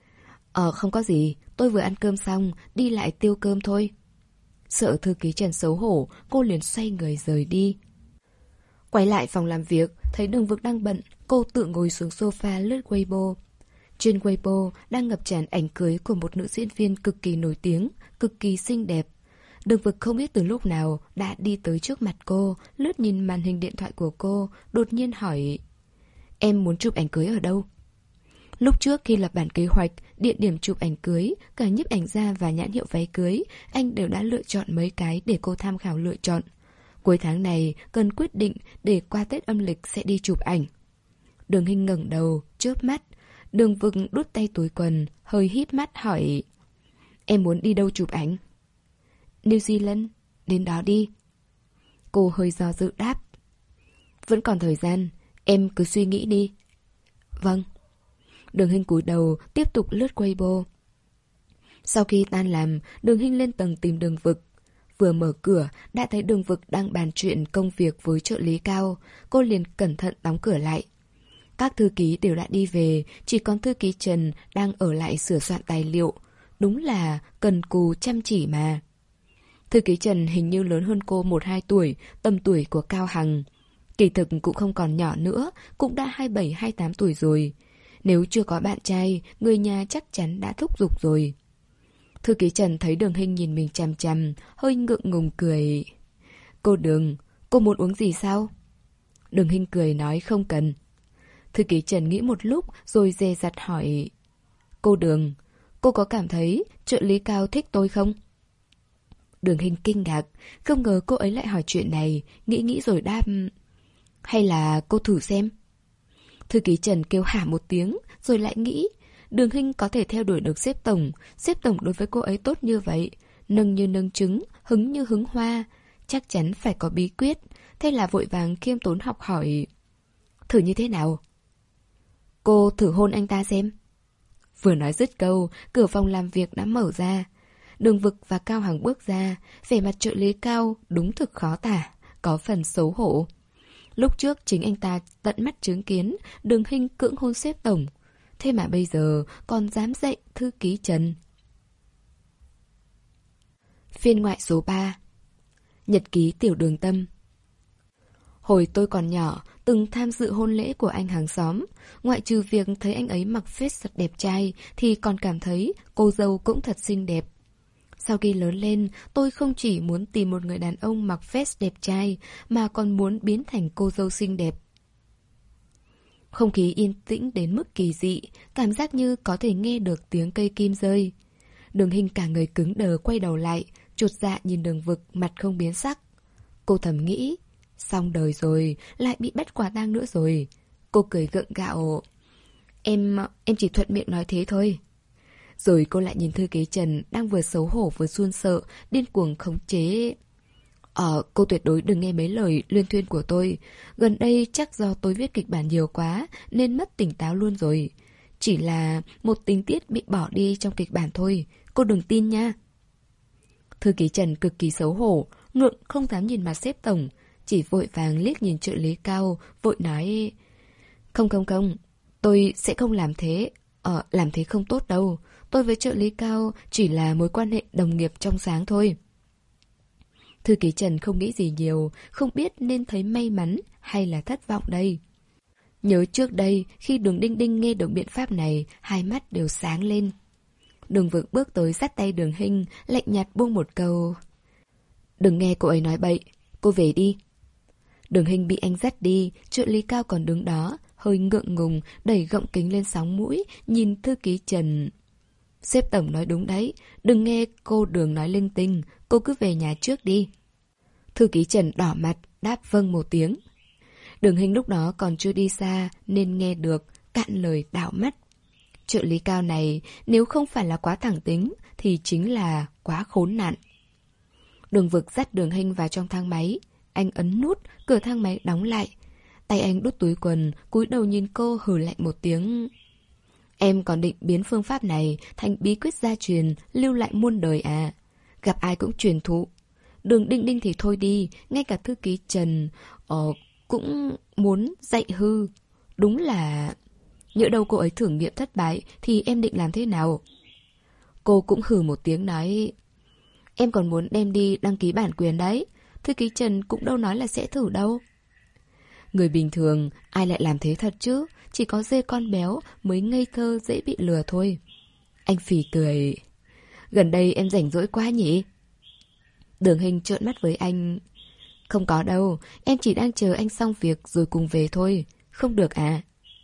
Ờ không có gì, tôi vừa ăn cơm xong, đi lại tiêu cơm thôi. Sợ thư ký Trần xấu hổ, cô liền xoay người rời đi. Quay lại phòng làm việc, thấy Đường Vực đang bận, cô tự ngồi xuống sofa lướt Weibo. Trên Weibo đang ngập tràn ảnh cưới của một nữ diễn viên cực kỳ nổi tiếng, cực kỳ xinh đẹp. Đường Vực không biết từ lúc nào đã đi tới trước mặt cô, lướt nhìn màn hình điện thoại của cô, đột nhiên hỏi. Em muốn chụp ảnh cưới ở đâu? Lúc trước khi lập bản kế hoạch, địa điểm chụp ảnh cưới, cả nhiếp ảnh gia và nhãn hiệu váy cưới, anh đều đã lựa chọn mấy cái để cô tham khảo lựa chọn. Cuối tháng này, cần quyết định để qua Tết âm lịch sẽ đi chụp ảnh. Đường Hinh ngẩng đầu, chớp mắt. Đường Vực đút tay túi quần, hơi híp mắt hỏi. Em muốn đi đâu chụp ảnh? New Zealand, đến đó đi. Cô hơi do dự đáp. Vẫn còn thời gian, em cứ suy nghĩ đi. Vâng. Đường Hinh cúi đầu, tiếp tục lướt Weibo. Sau khi tan làm, Đường Hinh lên tầng tìm Đường Vực. Vừa mở cửa, đã thấy Đường Vực đang bàn chuyện công việc với trợ lý Cao. Cô liền cẩn thận đóng cửa lại. Các thư ký đều đã đi về, chỉ còn thư ký Trần đang ở lại sửa soạn tài liệu. Đúng là cần cù chăm chỉ mà. Thư ký Trần hình như lớn hơn cô một hai tuổi, tầm tuổi của Cao Hằng. Kỳ thực cũng không còn nhỏ nữa, cũng đã hai mươi bảy hai mươi tám tuổi rồi. Nếu chưa có bạn trai, người nhà chắc chắn đã thúc giục rồi. Thư ký Trần thấy Đường Hinh nhìn mình chằm chằm, hơi ngượng ngùng cười. Cô Đường, cô muốn uống gì sao? Đường Hinh cười nói không cần. Thư ký Trần nghĩ một lúc rồi dè dặt hỏi. Cô Đường, cô có cảm thấy trợ lý Cao thích tôi không? Đường Hinh kinh ngạc, không ngờ cô ấy lại hỏi chuyện này, nghĩ nghĩ rồi đáp. Hay là cô thử xem? Thư ký Trần kêu hả một tiếng, rồi lại nghĩ. Đường Hinh có thể theo đuổi được sếp tổng, sếp tổng đối với cô ấy tốt như vậy, nâng như nâng trứng, hứng như hứng hoa, chắc chắn phải có bí quyết. Thế là vội vàng khiêm tốn học hỏi. Thử như thế nào? Cô thử hôn anh ta xem. Vừa nói dứt câu, cửa phòng làm việc đã mở ra. Đường Vực và Cao Hằng bước ra, vẻ mặt trợ lý Cao đúng thực khó tả, có phần xấu hổ. Lúc trước chính anh ta tận mắt chứng kiến Đường Hinh cưỡng hôn sếp tổng, thế mà bây giờ còn dám dạy thư ký Trần. Phiên ngoại số ba. Nhật ký Tiểu Đường Tâm. Hồi tôi còn nhỏ, từng tham dự hôn lễ của anh hàng xóm. Ngoại trừ việc thấy anh ấy mặc vest thật đẹp trai, thì còn cảm thấy cô dâu cũng thật xinh đẹp. Sau khi lớn lên, tôi không chỉ muốn tìm một người đàn ông mặc vest đẹp trai, mà còn muốn biến thành cô dâu xinh đẹp. Không khí yên tĩnh đến mức kỳ dị, cảm giác như có thể nghe được tiếng cây kim rơi. Đường Hinh cả người cứng đờ quay đầu lại, chột dạ nhìn Đường Vực mặt không biến sắc. Cô thầm nghĩ, xong đời rồi, lại bị bắt quả tang nữa rồi. Cô cười gượng gạo. Em, em chỉ thuận miệng nói thế thôi. Rồi cô lại nhìn thư ký Trần đang vừa xấu hổ vừa run sợ, điên cuồng khống chế. Ờ, cô tuyệt đối đừng nghe mấy lời luyên thuyên của tôi. Gần đây chắc do tôi viết kịch bản nhiều quá nên mất tỉnh táo luôn rồi. Chỉ là một tình tiết bị bỏ đi trong kịch bản thôi, cô đừng tin nha. Thư ký Trần cực kỳ xấu hổ, ngượng không dám nhìn mặt sếp tổng, chỉ vội vàng liếc nhìn trợ lý Cao, vội nói. Không không không, tôi sẽ không làm thế. Ờ, làm thế không tốt đâu. Tôi với trợ lý Cao chỉ là mối quan hệ đồng nghiệp trong sáng thôi. Thư ký Trần không nghĩ gì nhiều, không biết nên thấy may mắn hay là thất vọng đây. Nhớ trước đây, khi Đường Đinh Đinh nghe được biện pháp này, hai mắt đều sáng lên. Đường Vực bước tới dắt tay Đường Hinh, lạnh nhạt buông một câu. Đừng nghe cô ấy nói bậy, cô về đi. Đường Hinh bị anh dắt đi, trợ lý Cao còn đứng đó, hơi ngượng ngùng, đẩy gọng kính lên sóng mũi, nhìn thư ký Trần. Sếp tổng nói đúng đấy, đừng nghe cô Đường nói linh tinh, cô cứ về nhà trước đi. Thư ký Trần đỏ mặt, đáp vâng một tiếng. Đường Hinh lúc đó còn chưa đi xa nên nghe được, cạn lời đảo mắt. Trợ lý Cao này nếu không phải là quá thẳng tính thì chính là quá khốn nạn. Đường Vực dắt Đường Hinh vào trong thang máy. Anh ấn nút, cửa thang máy đóng lại. Tay anh đút túi quần, cúi đầu nhìn cô hừ lạnh một tiếng. Em còn định biến phương pháp này thành bí quyết gia truyền, lưu lại muôn đời à? Gặp ai cũng truyền thụ. Đường Đinh Đinh thì thôi đi, ngay cả thư ký Trần ờ, cũng muốn dạy hư. Đúng là... Nhỡ đâu cô ấy thử nghiệm thất bại thì em định làm thế nào? Cô cũng hừ một tiếng nói. Em còn muốn đem đi đăng ký bản quyền đấy. Thư ký Trần cũng đâu nói là sẽ thử đâu. Người bình thường ai lại làm thế thật chứ? Chỉ có dê con béo mới ngây thơ dễ bị lừa thôi. Anh phì cười. Gần đây em rảnh rỗi quá nhỉ? Đường Hinh trợn mắt với anh. Không có đâu, em chỉ đang chờ anh xong việc rồi cùng về thôi. Không được à?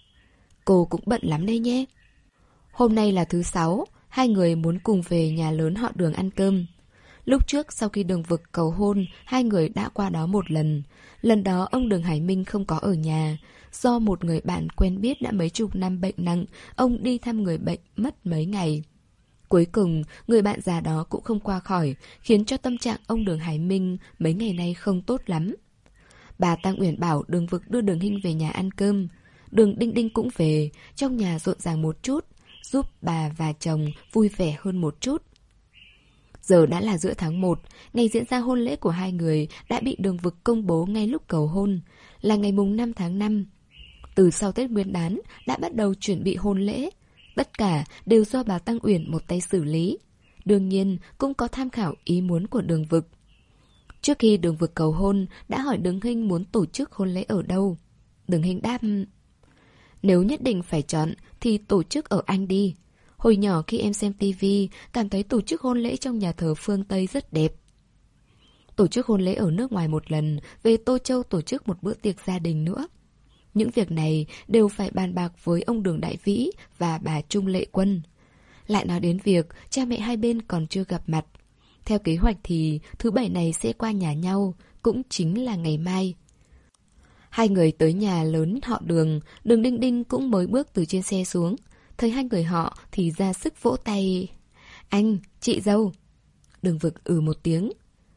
Cô cũng bận lắm đây nhé. Hôm nay là thứ sáu, hai người muốn cùng về nhà lớn họ Đường ăn cơm. Lúc trước sau khi Đường Vực cầu hôn, hai người đã qua đó một lần. Lần đó ông Đường Hải Minh không có ở nhà. Do một người bạn quen biết đã mấy chục năm bệnh nặng, ông đi thăm người bệnh mất mấy ngày. Cuối cùng, người bạn già đó cũng không qua khỏi, khiến cho tâm trạng ông Đường Hải Minh mấy ngày nay không tốt lắm. Bà Tăng Uyển bảo Đường Vực đưa Đường Hinh về nhà ăn cơm. Đường Đinh Đinh cũng về, trong nhà rộn ràng một chút, giúp bà và chồng vui vẻ hơn một chút. Giờ đã là giữa tháng một, ngày diễn ra hôn lễ của hai người đã bị Đường Vực công bố ngay lúc cầu hôn, là ngày mùng năm tháng năm. Từ sau Tết Nguyên đán đã bắt đầu chuẩn bị hôn lễ. Tất cả đều do bà Tăng Uyển một tay xử lý. Đương nhiên cũng có tham khảo ý muốn của Đường Vực. Trước khi Đường Vực cầu hôn đã hỏi Đường Hinh muốn tổ chức hôn lễ ở đâu. Đường Hinh đáp: nếu nhất định phải chọn thì tổ chức ở Anh đi. Hồi nhỏ khi em xem tivi, cảm thấy tổ chức hôn lễ trong nhà thờ phương Tây rất đẹp. Tổ chức hôn lễ ở nước ngoài một lần, về Tô Châu tổ chức một bữa tiệc gia đình nữa. Những việc này đều phải bàn bạc với ông Đường Đại Vĩ và bà Trung Lệ Quân. Lại nói đến việc cha mẹ hai bên còn chưa gặp mặt. Theo kế hoạch thì thứ bảy này sẽ qua nhà nhau, cũng chính là ngày mai. Hai người tới nhà lớn họ Đường, Đường Đinh Đinh cũng mới bước từ trên xe xuống. Thấy hai người họ thì ra sức vỗ tay. Anh, chị dâu. Đường Vực ừ một tiếng.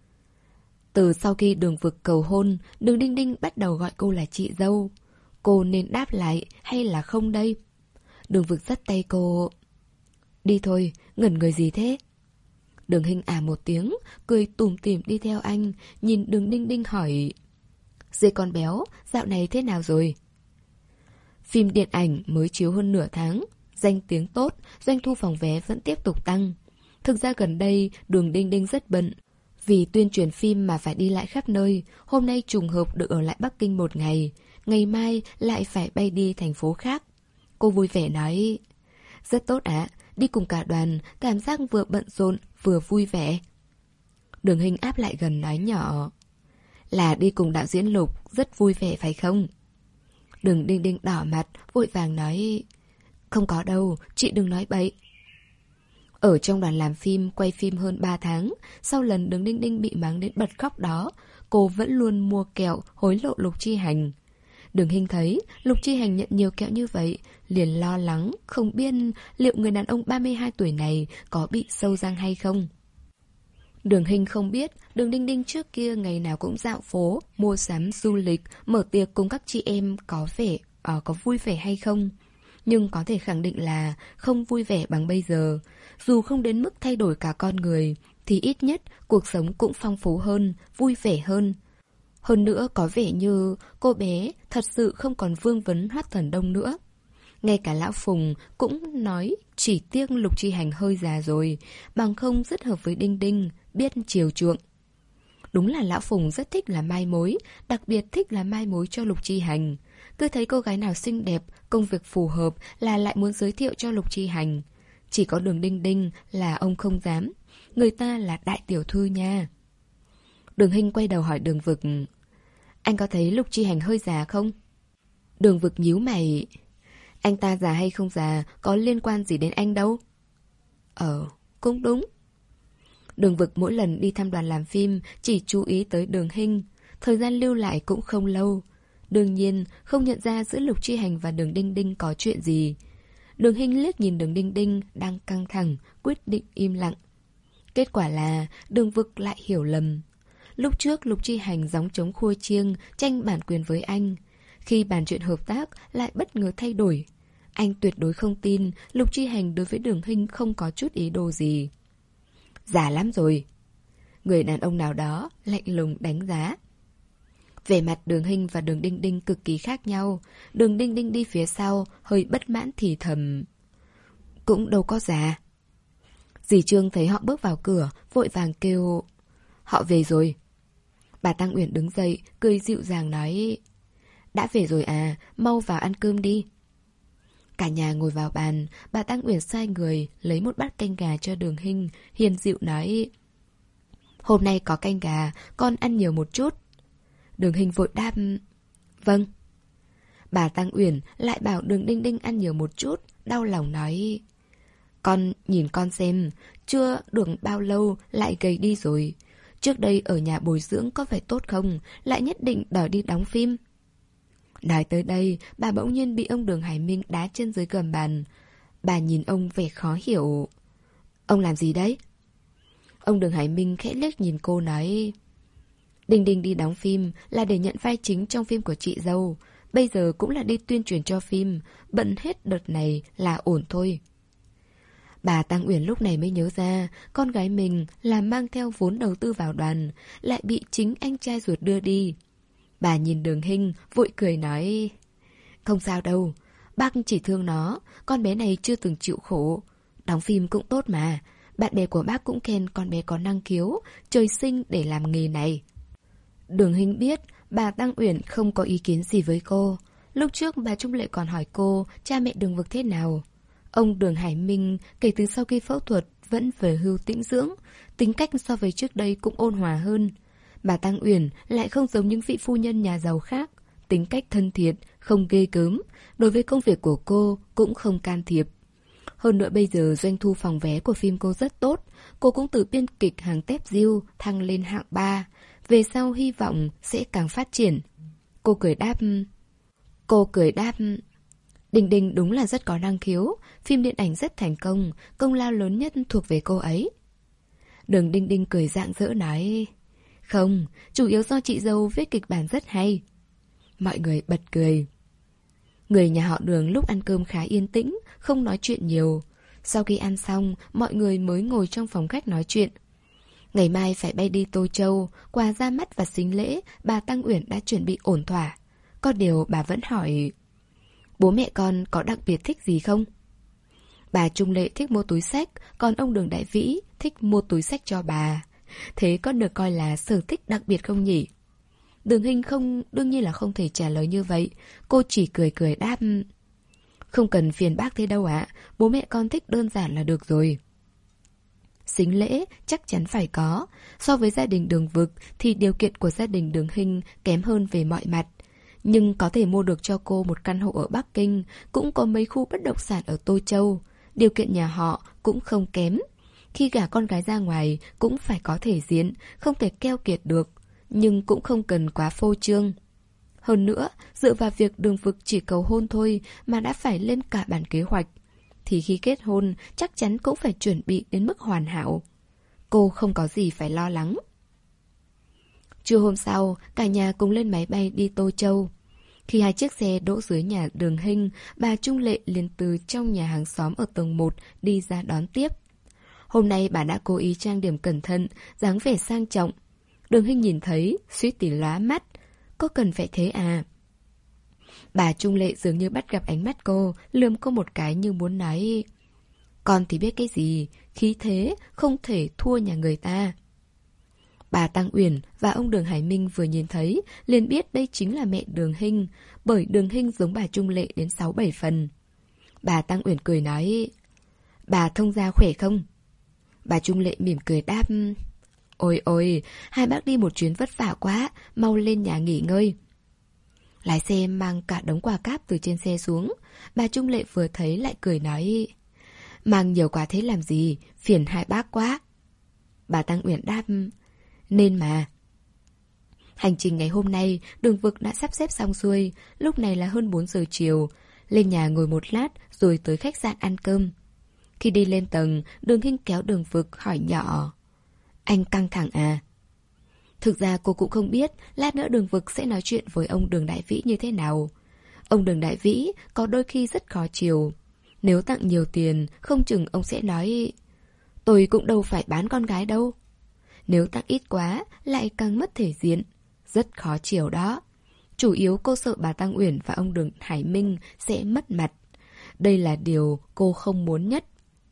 Từ sau khi Đường Vực cầu hôn, Đường Đinh Đinh bắt đầu gọi cô là chị dâu. Cô nên đáp lại hay là không đây? Đường Vực dắt tay cô. Đi thôi, ngẩn người gì thế? Đường Hinh à một tiếng, cười tủm tỉm đi theo anh, nhìn Đường Đinh Đinh hỏi: dê con béo, dạo này thế nào rồi? Phim điện ảnh mới chiếu hơn nửa tháng, danh tiếng tốt, doanh thu phòng vé vẫn tiếp tục tăng. Thực ra gần đây, Đường Đinh Đinh rất bận. Vì tuyên truyền phim mà phải đi lại khắp nơi, hôm nay trùng hợp được ở lại Bắc Kinh một ngày, ngày mai lại phải bay đi thành phố khác. Cô vui vẻ nói: rất tốt ạ, đi cùng cả đoàn, cảm giác vừa bận rộn vừa vui vẻ. Đường Hinh áp lại gần nói nhỏ: là đi cùng đạo diễn Lục, rất vui vẻ phải không? Đường Đinh Đinh đỏ mặt, vội vàng nói: không có đâu, chị đừng nói bậy. Ở trong đoàn làm phim, quay phim hơn ba tháng, sau lần Đường Đinh Đinh bị mắng đến bật khóc đó, cô vẫn luôn mua kẹo hối lộ Lục Chi Hành. Đường Hinh thấy Lục Chi Hành nhận nhiều kẹo như vậy, liền lo lắng, không biết liệu người đàn ông ba mươi hai tuổi này có bị sâu răng hay không. Đường Hinh không biết Đường Đinh Đinh trước kia ngày nào cũng dạo phố, mua sắm, du lịch, mở tiệc cùng các chị em có vẻ, uh, có vui vẻ hay không. Nhưng có thể khẳng định là không vui vẻ bằng bây giờ. Dù không đến mức thay đổi cả con người, thì ít nhất cuộc sống cũng phong phú hơn, vui vẻ hơn. Hơn nữa có vẻ như cô bé thật sự không còn vương vấn Hoát Thần Đông nữa. Ngay cả Lão Phùng cũng nói chỉ tiếc Lục Chi Hành hơi già rồi, bằng không rất hợp với Đinh Đinh, biết chiều chuộng. Đúng là Lão Phùng rất thích là mai mối, đặc biệt thích là mai mối cho Lục Chi Hành. Cứ thấy cô gái nào xinh đẹp, công việc phù hợp là lại muốn giới thiệu cho Lục Chi Hành. Chỉ có Đường Đinh Đinh là ông không dám. Người ta là đại tiểu thư nha. Đường Hinh quay đầu hỏi Đường Vực: anh có thấy Lục Chi Hành hơi già không? Đường Vực nhíu mày: anh ta già hay không già có liên quan gì đến anh đâu. Ờ, cũng đúng. Đường Vực mỗi lần đi thăm đoàn làm phim chỉ chú ý tới Đường Hinh. Thời gian lưu lại cũng không lâu. Đương nhiên không nhận ra giữa Lục Chi Hành và Đường Đinh Đinh có chuyện gì. Đường Hinh liếc nhìn Đường Đinh Đinh đang căng thẳng, quyết định im lặng. Kết quả là Đường Vực lại hiểu lầm. Lúc trước Lục Chi Hành gióng trống khua chiêng, tranh bản quyền với anh. Khi bàn chuyện hợp tác lại bất ngờ thay đổi. Anh tuyệt đối không tin Lục Chi Hành đối với Đường Hinh không có chút ý đồ gì. Già lắm rồi. Người đàn ông nào đó lạnh lùng đánh giá. Vẻ mặt Đường Hinh và Đường Đinh Đinh cực kỳ khác nhau. Đường Đinh Đinh đi phía sau, hơi bất mãn thì thầm: cũng đâu có già. Dì Trương thấy họ bước vào cửa, vội vàng kêu: họ về rồi. Bà Tăng Uyển đứng dậy, cười dịu dàng nói: đã về rồi à, mau vào ăn cơm đi. Cả nhà ngồi vào bàn, bà Tăng Uyển sai người lấy một bát canh gà cho Đường Hinh, hiền dịu nói: hôm nay có canh gà, con ăn nhiều một chút. Đường Hinh vội đáp: vâng. Bà Tăng Uyển lại bảo Đường Đinh Đinh ăn nhiều một chút, đau lòng nói: con nhìn con xem, chưa được bao lâu lại gầy đi rồi. Trước đây ở nhà bồi dưỡng có phải tốt không, lại nhất định đòi đi đóng phim. Nói tới đây, bà bỗng nhiên bị ông Đường Hải Minh đá chân dưới gầm bàn. Bà nhìn ông vẻ khó hiểu. Ông làm gì đấy? Ông Đường Hải Minh khẽ liếc nhìn cô nói: Đinh Đinh đi đóng phim là để nhận vai chính trong phim của chị dâu. Bây giờ cũng là đi tuyên truyền cho phim, bận hết đợt này là ổn thôi. Bà Tăng Uyển lúc này mới nhớ ra con gái mình là mang theo vốn đầu tư vào đoàn, lại bị chính anh trai ruột đưa đi. Bà nhìn Đường Hinh vội cười nói: Không sao đâu, bác chỉ thương nó, con bé này chưa từng chịu khổ. Đóng phim cũng tốt mà, bạn bè của bác cũng khen con bé có năng khiếu, trời sinh để làm nghề này. Đường Hinh biết bà Tăng Uyển không có ý kiến gì với cô. Lúc trước bà Trung Lệ còn hỏi cô cha mẹ Đường Vực thế nào. Ông Đường Hải Minh kể từ sau khi phẫu thuật vẫn về hưu tĩnh dưỡng, tính cách so với trước đây cũng ôn hòa hơn. Bà Tăng Uyển lại không giống những vị phu nhân nhà giàu khác, tính cách thân thiện, không ghê gớm, đối với công việc của cô cũng không can thiệp. Hơn nữa bây giờ doanh thu phòng vé của phim cô rất tốt, cô cũng từ biên kịch hàng tép diêu thăng lên hạng ba, về sau hy vọng sẽ càng phát triển. Cô cười đáp... Cô cười đáp... Đình Đình đúng là rất có năng khiếu, phim điện ảnh rất thành công, công lao lớn nhất thuộc về cô ấy. Đường Đinh Đinh cười rạng rỡ nói: Không, chủ yếu do chị dâu viết kịch bản rất hay. Mọi người bật cười. Người nhà họ Đường lúc ăn cơm khá yên tĩnh, không nói chuyện nhiều. Sau khi ăn xong, mọi người mới ngồi trong phòng khách nói chuyện. Ngày mai phải bay đi Tô Châu, quà ra mắt và sính lễ, bà Tăng Uyển đã chuẩn bị ổn thỏa. Có điều bà vẫn hỏi: Bố mẹ con có đặc biệt thích gì không? Bà Trung Lệ thích mua túi xách, còn ông Đường Đại Vĩ thích mua túi xách cho bà. Thế có được coi là sở thích đặc biệt không nhỉ? Đường Hinh không, đương nhiên là không thể trả lời như vậy. Cô chỉ cười cười đáp: Không cần phiền bác thế đâu ạ, bố mẹ con thích đơn giản là được rồi. Sính lễ chắc chắn phải có. So với gia đình Đường Vực thì điều kiện của gia đình Đường Hinh kém hơn về mọi mặt. Nhưng có thể mua được cho cô một căn hộ ở Bắc Kinh, cũng có mấy khu bất động sản ở Tô Châu. Điều kiện nhà họ cũng không kém. Khi gả con gái ra ngoài cũng phải có thể diện, không thể keo kiệt được, nhưng cũng không cần quá phô trương. Hơn nữa, dựa vào việc Đường Vực chỉ cầu hôn thôi mà đã phải lên cả bản kế hoạch, thì khi kết hôn chắc chắn cũng phải chuẩn bị đến mức hoàn hảo. Cô không có gì phải lo lắng. Trưa hôm sau, cả nhà cùng lên máy bay đi Tô Châu. Khi hai chiếc xe đỗ dưới nhà Đường Hinh, bà Trung Lệ liền từ trong nhà hàng xóm ở tầng một đi ra đón tiếp. Hôm nay bà đã cố ý trang điểm cẩn thận, dáng vẻ sang trọng. Đường Hinh nhìn thấy, suýt tí lóa mắt. Có cần phải thế à? Bà Trung Lệ dường như bắt gặp ánh mắt cô, lườm cô một cái như muốn nói: Con thì biết cái gì, khí thế không thể thua nhà người ta. Bà Tăng Uyển và ông Đường Hải Minh vừa nhìn thấy liền biết đây chính là mẹ Đường Hinh, bởi Đường Hinh giống bà Trung Lệ đến sáu bảy phần. Bà Tăng Uyển cười nói: Bà thông gia khỏe không? Bà Trung Lệ mỉm cười đáp: Ôi ôi, hai bác đi một chuyến vất vả quá, mau lên nhà nghỉ ngơi. Lái xe mang cả đống quà cáp từ trên xe xuống. Bà Trung Lệ vừa thấy lại cười nói: Mang nhiều quà thế làm gì, phiền hai bác quá. Bà Tăng Uyển đáp: Nên mà. Hành trình ngày hôm nay, Đường Vực đã sắp xếp xong xuôi. Lúc này là hơn bốn giờ chiều. Lên nhà ngồi một lát rồi tới khách sạn ăn cơm. Khi đi lên tầng, Đường Hinh kéo Đường Vực hỏi nhỏ: Anh căng thẳng à? Thực ra cô cũng không biết lát nữa Đường Vực sẽ nói chuyện với ông Đường Đại Vĩ như thế nào. Ông Đường Đại Vĩ có đôi khi rất khó chiều. Nếu tặng nhiều tiền, không chừng ông sẽ nói: Tôi cũng đâu phải bán con gái đâu. Nếu tặng ít quá, lại càng mất thể diện. Rất khó chiều đó. Chủ yếu cô sợ bà Tăng Uyển và ông Đường Hải Minh sẽ mất mặt. Đây là điều cô không muốn nhất.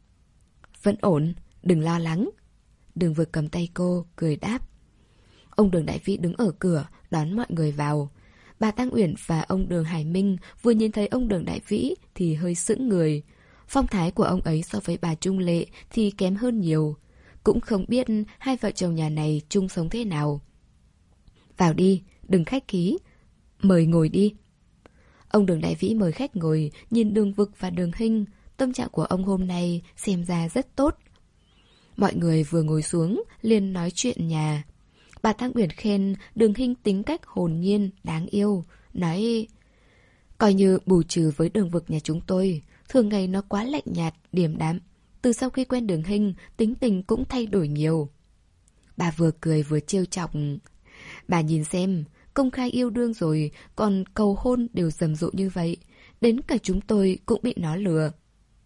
Vẫn ổn, đừng lo lắng. Đường Vực cầm tay cô, cười đáp. Ông Đường Đại Vĩ đứng ở cửa, đón mọi người vào. Bà Tăng Uyển và ông Đường Hải Minh vừa nhìn thấy ông Đường Đại Vĩ thì hơi sững người. Phong thái của ông ấy so với bà Trung Lệ thì kém hơn nhiều. Cũng không biết hai vợ chồng nhà này chung sống thế nào. Vào đi, đừng khách khí. Mời ngồi đi. Ông Đường Đại Vĩ mời khách ngồi, nhìn Đường Vực và Đường Hinh. Tâm trạng của ông hôm nay xem ra rất tốt. Mọi người vừa ngồi xuống, liền nói chuyện nhà. Bà Tăng Uyển khen Đường Hinh tính cách hồn nhiên, đáng yêu. Nói: Coi như bù trừ với Đường Vực nhà chúng tôi. Thường ngày nó quá lạnh nhạt, điềm đạm. Từ sau khi quen Đường Hinh, tính tình cũng thay đổi nhiều. Bà vừa cười vừa trêu chọc. Bà nhìn xem, công khai yêu đương rồi, còn cầu hôn đều rầm rộ như vậy. Đến cả chúng tôi cũng bị nó lừa.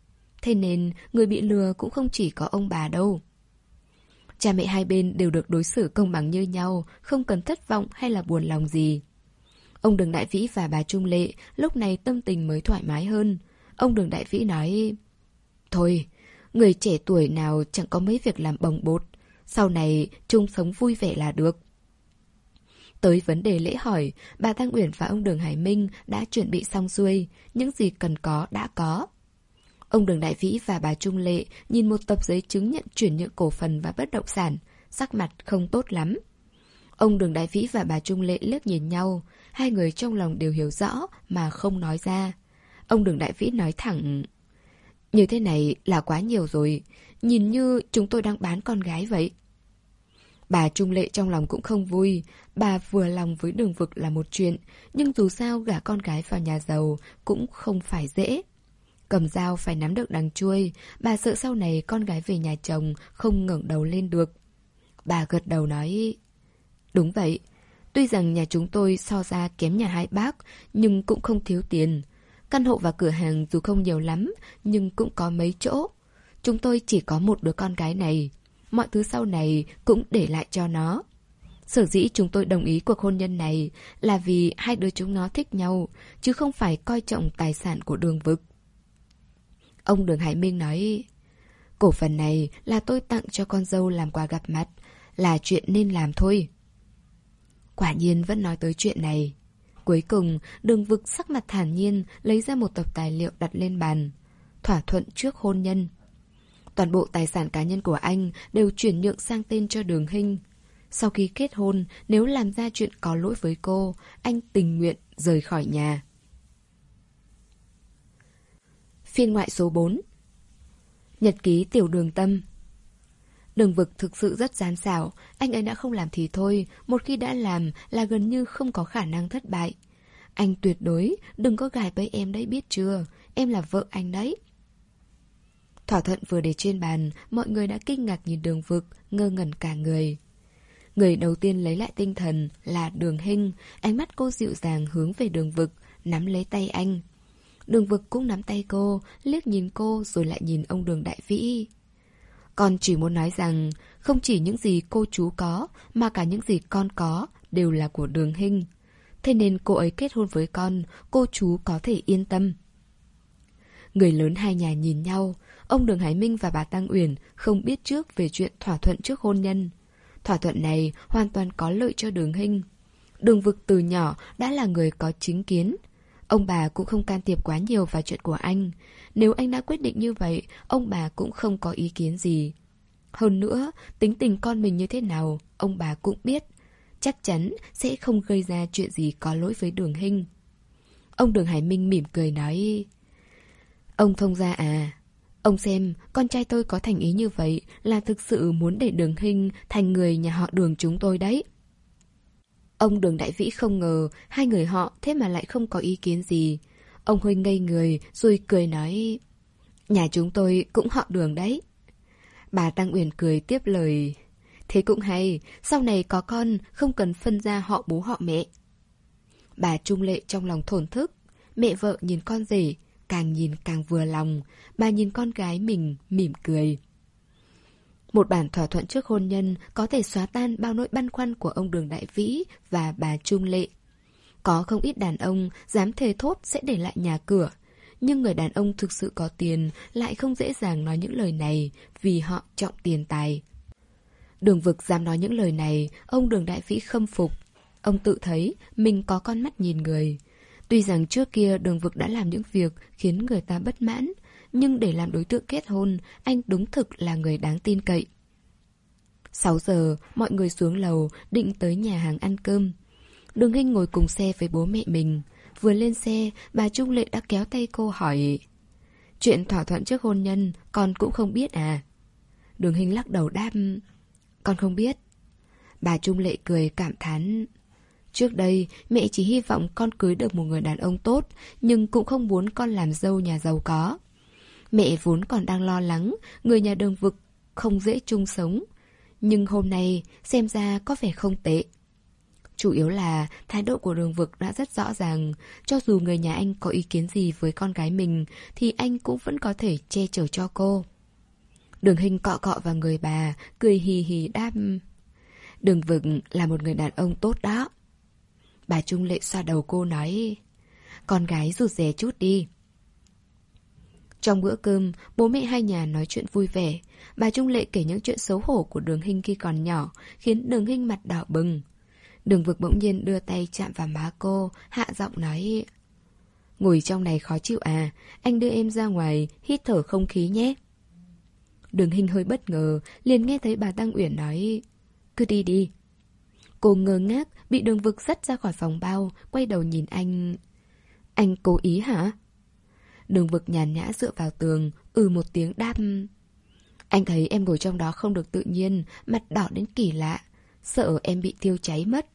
Thế nên người bị lừa cũng không chỉ có ông bà đâu. Cha mẹ hai bên đều được đối xử công bằng như nhau, không cần thất vọng hay là buồn lòng gì. Ông Đường Đại Vĩ và bà Trung Lệ lúc này tâm tình mới thoải mái hơn. Ông Đường Đại Vĩ nói: Thôi, người trẻ tuổi nào chẳng có mấy việc làm bồng bột, sau này chung sống vui vẻ là được. Tới vấn đề lễ hỏi, bà Tăng Uyển và ông Đường Hải Minh đã chuẩn bị xong xuôi, những gì cần có đã có. Ông Đường Đại Vĩ và bà Trung Lệ nhìn một tập giấy chứng nhận chuyển nhượng cổ phần và bất động sản, sắc mặt không tốt lắm. Ông Đường Đại Vĩ và bà Trung Lệ liếc nhìn nhau, hai người trong lòng đều hiểu rõ mà không nói ra. Ông Đường Đại Vĩ nói thẳng: Như thế này là quá nhiều rồi, nhìn như chúng tôi đang bán con gái vậy. Bà Trung Lệ trong lòng cũng không vui, bà vừa lòng với Đường Vực là một chuyện, nhưng dù sao gả con gái vào nhà giàu cũng không phải dễ. Cầm dao phải nắm được đằng chuôi, bà sợ sau này con gái về nhà chồng không ngẩng đầu lên được. Bà gật đầu nói: Đúng vậy, tuy rằng nhà chúng tôi so ra kém nhà hai bác, nhưng cũng không thiếu tiền. Căn hộ và cửa hàng dù không nhiều lắm, nhưng cũng có mấy chỗ. Chúng tôi chỉ có một đứa con gái này, mọi thứ sau này cũng để lại cho nó. Sở dĩ chúng tôi đồng ý cuộc hôn nhân này là vì hai đứa chúng nó thích nhau, chứ không phải coi trọng tài sản của Đường Vực. Ông Đường Hải Minh nói: Cổ phần này là tôi tặng cho con dâu làm quà gặp mặt, là chuyện nên làm thôi. Quả nhiên vẫn nói tới chuyện này. Cuối cùng, Đường Vực sắc mặt thản nhiên lấy ra một tập tài liệu đặt lên bàn. Thỏa thuận trước hôn nhân. Toàn bộ tài sản cá nhân của anh đều chuyển nhượng sang tên cho Đường Hinh. Sau khi kết hôn, nếu làm ra chuyện có lỗi với cô, anh tình nguyện rời khỏi nhà. Phiên ngoại số bốn. Nhật ký Tiểu Đường Tâm. Đường Vực thực sự rất gian xảo, anh ấy đã không làm thì thôi, một khi đã làm là gần như không có khả năng thất bại. Anh tuyệt đối đừng có gài bẫy em đấy, biết chưa? Em là vợ anh đấy. Thỏa thuận vừa để trên bàn, mọi người đã kinh ngạc nhìn Đường Vực, ngơ ngẩn cả người. Người đầu tiên lấy lại tinh thần là Đường Hinh, ánh mắt cô dịu dàng hướng về Đường Vực, nắm lấy tay anh. Đường Vực cũng nắm tay cô, liếc nhìn cô rồi lại nhìn ông Đường Đại Vĩ. Con chỉ muốn nói rằng, không chỉ những gì cô chú có, mà cả những gì con có, đều là của Đường Hinh. Thế nên cô ấy kết hôn với con, cô chú có thể yên tâm. Người lớn hai nhà nhìn nhau, ông Đường Hải Minh và bà Tăng Uyển không biết trước về chuyện thỏa thuận trước hôn nhân. Thỏa thuận này hoàn toàn có lợi cho Đường Hinh. Đường Vực từ nhỏ đã là người có chính kiến. Ông bà cũng không can thiệp quá nhiều vào chuyện của anh. Nếu anh đã quyết định như vậy, ông bà cũng không có ý kiến gì. Hơn nữa, tính tình con mình như thế nào, ông bà cũng biết. Chắc chắn sẽ không gây ra chuyện gì có lỗi với Đường Hinh. Ông Đường Hải Minh mỉm cười nói: Ông thông gia à, ông xem con trai tôi có thành ý như vậy là thực sự muốn để Đường Hinh thành người nhà họ Đường chúng tôi đấy. Ông Đường Đại Vĩ không ngờ hai người họ thế mà lại không có ý kiến gì. Ông hơi ngây người rồi cười nói: Nhà chúng tôi cũng họ Đường đấy. Bà Tăng Uyển cười tiếp lời: Thế cũng hay, sau này có con không cần phân ra họ bố họ mẹ. Bà Trung Lệ trong lòng thổn thức. Mẹ vợ nhìn con rể, càng nhìn càng vừa lòng. Bà nhìn con gái mình mỉm cười. Một bản thỏa thuận trước hôn nhân có thể xóa tan bao nỗi băn khoăn của ông Đường Đại Vĩ và bà Trung Lệ. Có không ít đàn ông dám thề thốt sẽ để lại nhà cửa, nhưng người đàn ông thực sự có tiền lại không dễ dàng nói những lời này vì họ trọng tiền tài. Đường Vực dám nói những lời này, ông Đường Đại Vĩ khâm phục. Ông tự thấy mình có con mắt nhìn người. Tuy rằng trước kia Đường Vực đã làm những việc khiến người ta bất mãn, nhưng để làm đối tượng kết hôn, anh đúng thực là người đáng tin cậy. sáu giờ, mọi người xuống lầu, định tới nhà hàng ăn cơm. Đường Hinh ngồi cùng xe với bố mẹ mình. Vừa lên xe, bà Trung Lệ đã kéo tay cô hỏi: Chuyện thỏa thuận trước hôn nhân, con cũng không biết à? Đường Hinh lắc đầu đáp: Con không biết. Bà Trung Lệ cười cảm thán: Trước đây, mẹ chỉ hy vọng con cưới được một người đàn ông tốt, nhưng cũng không muốn con làm dâu nhà giàu có. Mẹ vốn còn đang lo lắng người nhà Đường Vực không dễ chung sống, nhưng hôm nay xem ra có vẻ không tệ. Chủ yếu là thái độ của Đường Vực đã rất rõ ràng. Cho dù người nhà anh có ý kiến gì với con gái mình thì anh cũng vẫn có thể che chở cho cô. Đường Hinh cọ cọ vào người bà, cười hì hì đáp: Đường Vực là một người đàn ông tốt đó. Bà Trung Lệ xoa đầu cô nói: Con gái rụt rè chút đi. Trong bữa cơm, bố mẹ hai nhà nói chuyện vui vẻ. Bà Trung Lệ kể những chuyện xấu hổ của Đường Hinh khi còn nhỏ, khiến Đường Hinh mặt đỏ bừng. Đường Vực bỗng nhiên đưa tay chạm vào má cô, hạ giọng nói: Ngồi trong này khó chịu à, anh đưa em ra ngoài, hít thở không khí nhé. Đường Hinh hơi bất ngờ, liền nghe thấy bà Tăng Uyển nói: Cứ đi đi. Cô ngơ ngác, bị Đường Vực dắt ra khỏi phòng bao, quay đầu nhìn anh. Anh cố ý hả? Đường Vực nhàn nhã dựa vào tường, ừ một tiếng đáp: Anh thấy em ngồi trong đó không được tự nhiên, mặt đỏ đến kỳ lạ, sợ em bị tiêu cháy mất.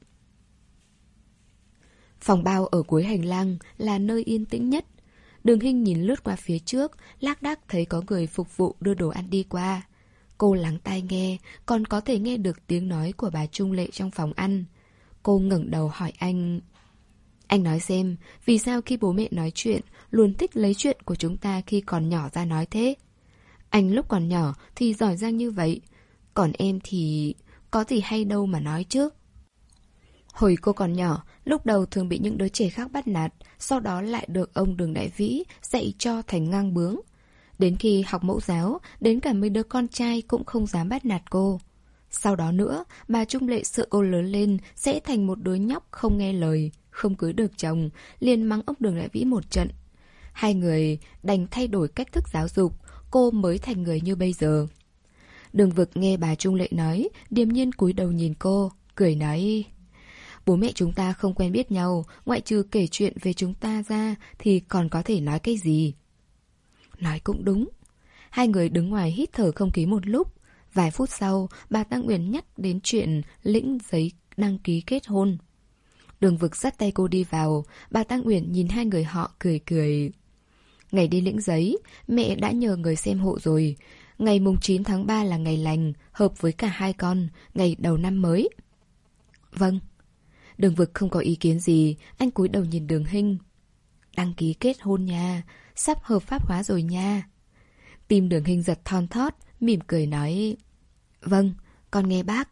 Phòng bao ở cuối hành lang là nơi yên tĩnh nhất. Đường Hinh nhìn lướt qua phía trước, lác đác thấy có người phục vụ đưa đồ ăn đi qua. Cô lắng tai nghe, còn có thể nghe được tiếng nói của bà Trung Lệ trong phòng ăn. Cô ngẩng đầu hỏi anh: Anh nói xem, vì sao khi bố mẹ nói chuyện luôn thích lấy chuyện của chúng ta khi còn nhỏ ra nói thế? Anh lúc còn nhỏ thì giỏi giang như vậy, còn em thì có gì hay đâu mà nói chứ. Hồi cô còn nhỏ, lúc đầu thường bị những đứa trẻ khác bắt nạt, sau đó lại được ông Đường Đại Vĩ dạy cho thành ngang bướng. Đến khi học mẫu giáo, đến cả mấy đứa con trai cũng không dám bắt nạt cô. Sau đó nữa, bà Trung Lệ sợ cô lớn lên sẽ thành một đứa nhóc không nghe lời, không cưới được chồng, liền mắng ông Đường Đại Vĩ một trận. Hai người đành thay đổi cách thức giáo dục, cô mới thành người như bây giờ. Đường Vực nghe bà Trung Lệ nói, điềm nhiên cúi đầu nhìn cô, cười nói: Bố mẹ chúng ta không quen biết nhau, ngoại trừ kể chuyện về chúng ta ra thì còn có thể nói cái gì? Nói cũng đúng. Hai người đứng ngoài hít thở không khí một lúc. Vài phút sau, bà Tăng Uyển nhắc đến chuyện lĩnh giấy đăng ký kết hôn. Đường Vực dắt tay cô đi vào, bà Tăng Uyển nhìn hai người họ cười cười. Ngày đi lĩnh giấy, mẹ đã nhờ người xem hộ rồi. Ngày mùng chín tháng ba là ngày lành, hợp với cả hai con, ngày đầu năm mới. Vâng. Đường Vực không có ý kiến gì, anh cúi đầu nhìn Đường Hinh. Đăng ký kết hôn nha, sắp hợp pháp hóa rồi nha. Tim Đường Hinh giật thon thót, mỉm cười nói: Vâng, con nghe bác.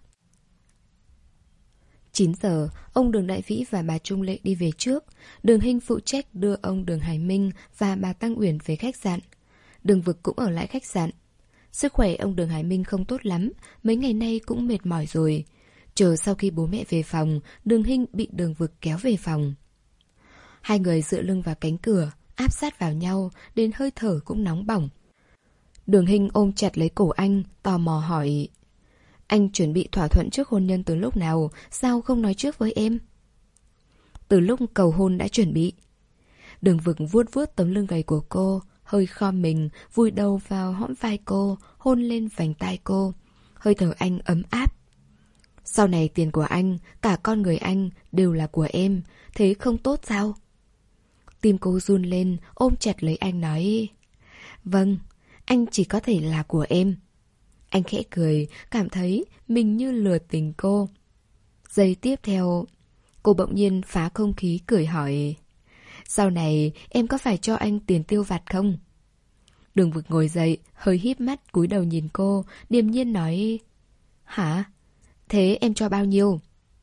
chín giờ, ông Đường Đại Vĩ và bà Trung Lệ đi về trước. Đường Hinh phụ trách đưa ông Đường Hải Minh và bà Tăng Uyển về khách sạn. Đường Vực cũng ở lại khách sạn. Sức khỏe ông Đường Hải Minh không tốt lắm, mấy ngày nay cũng mệt mỏi rồi. Chờ sau khi bố mẹ về phòng, Đường Hinh bị Đường Vực kéo về phòng. Hai người dựa lưng vào cánh cửa, áp sát vào nhau, đến hơi thở cũng nóng bỏng. Đường Hinh ôm chặt lấy cổ anh, tò mò hỏi: Anh chuẩn bị thỏa thuận trước hôn nhân từ lúc nào, sao không nói trước với em? Từ lúc cầu hôn đã chuẩn bị. Đường Vực vuốt vuốt tấm lưng gầy của cô, hơi khom mình, vùi đầu vào hõm vai cô, hôn lên vành tai cô. Hơi thở anh ấm áp. Sau này tiền của anh, cả con người anh đều là của em, thế không tốt sao? Tim cô run lên, ôm chặt lấy anh nói: Vâng, anh chỉ có thể là của em. Anh khẽ cười, cảm thấy mình như lừa tình cô. Giây tiếp theo, cô bỗng nhiên phá không khí cười hỏi: Sau này em có phải cho anh tiền tiêu vặt không? Đường Vực ngồi dậy, hơi híp mắt cúi đầu nhìn cô, điềm nhiên nói: Hả? Thế em cho bao nhiêu?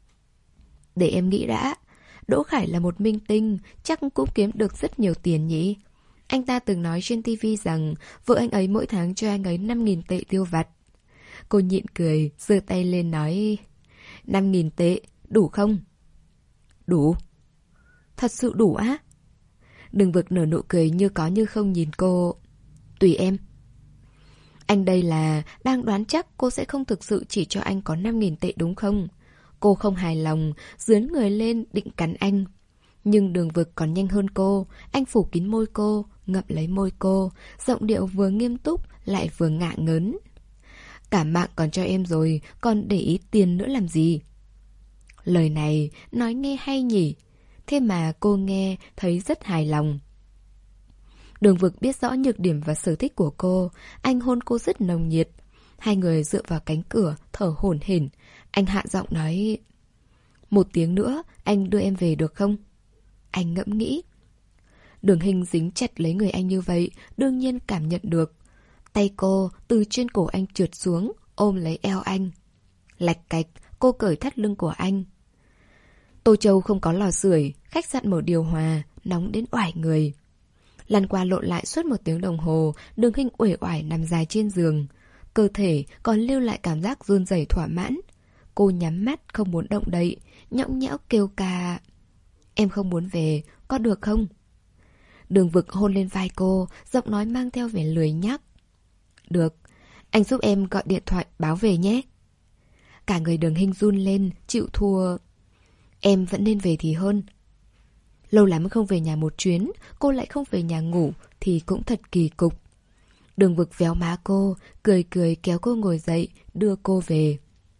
Để em nghĩ đã. Đỗ Khải là một minh tinh, chắc cũng kiếm được rất nhiều tiền nhỉ? Anh ta từng nói trên tivi rằng vợ anh ấy mỗi tháng cho anh ấy năm nghìn tệ tiêu vặt. Cô nhịn cười, giơ tay lên nói: năm nghìn tệ, đủ không? Đủ. Thật sự đủ á? Đường Vực nở nụ cười như có như không nhìn cô. Tùy em. Anh đây là đang đoán chắc cô sẽ không thực sự chỉ cho anh có năm nghìn tệ đúng không? Cô không hài lòng, dướn người lên định cắn anh. Nhưng Đường Vực còn nhanh hơn cô. Anh phủ kín môi cô, ngậm lấy môi cô, giọng điệu vừa nghiêm túc lại vừa ngạ ngớn. Cả mạng còn cho em rồi, còn để ý tiền nữa làm gì? Lời này nói nghe hay nhỉ? Thế mà cô nghe thấy rất hài lòng. Đường Vực biết rõ nhược điểm và sở thích của cô. Anh hôn cô rất nồng nhiệt. Hai người dựa vào cánh cửa, thở hổn hển. Anh hạ giọng nói: Một tiếng nữa, anh đưa em về được không? Anh ngẫm nghĩ. Đường Hinh dính chặt lấy người anh như vậy, đương nhiên cảm nhận được. Tay cô từ trên cổ anh trượt xuống, ôm lấy eo anh. Lạch cạch, cô cởi thắt lưng của anh. Tô Châu không có lò sưởi, khách sạn mở điều hòa, nóng đến oải người. Lăn qua lộn lại suốt một tiếng đồng hồ, Đường Hinh uể oải nằm dài trên giường. Cơ thể còn lưu lại cảm giác run rẩy thỏa mãn. Cô nhắm mắt không muốn động đậy, nhõng nhẽo kêu ca. Em không muốn về, có được không? Đường Vực hôn lên vai cô, giọng nói mang theo vẻ lười nhác. Được, anh giúp em gọi điện thoại báo về nhé. Cả người Đường Hinh run lên, chịu thua. Em vẫn nên về thì hơn. Lâu lắm không về nhà một chuyến, cô lại không về nhà ngủ thì cũng thật kỳ cục. Đường Vực véo má cô, cười cười kéo cô ngồi dậy, đưa cô về.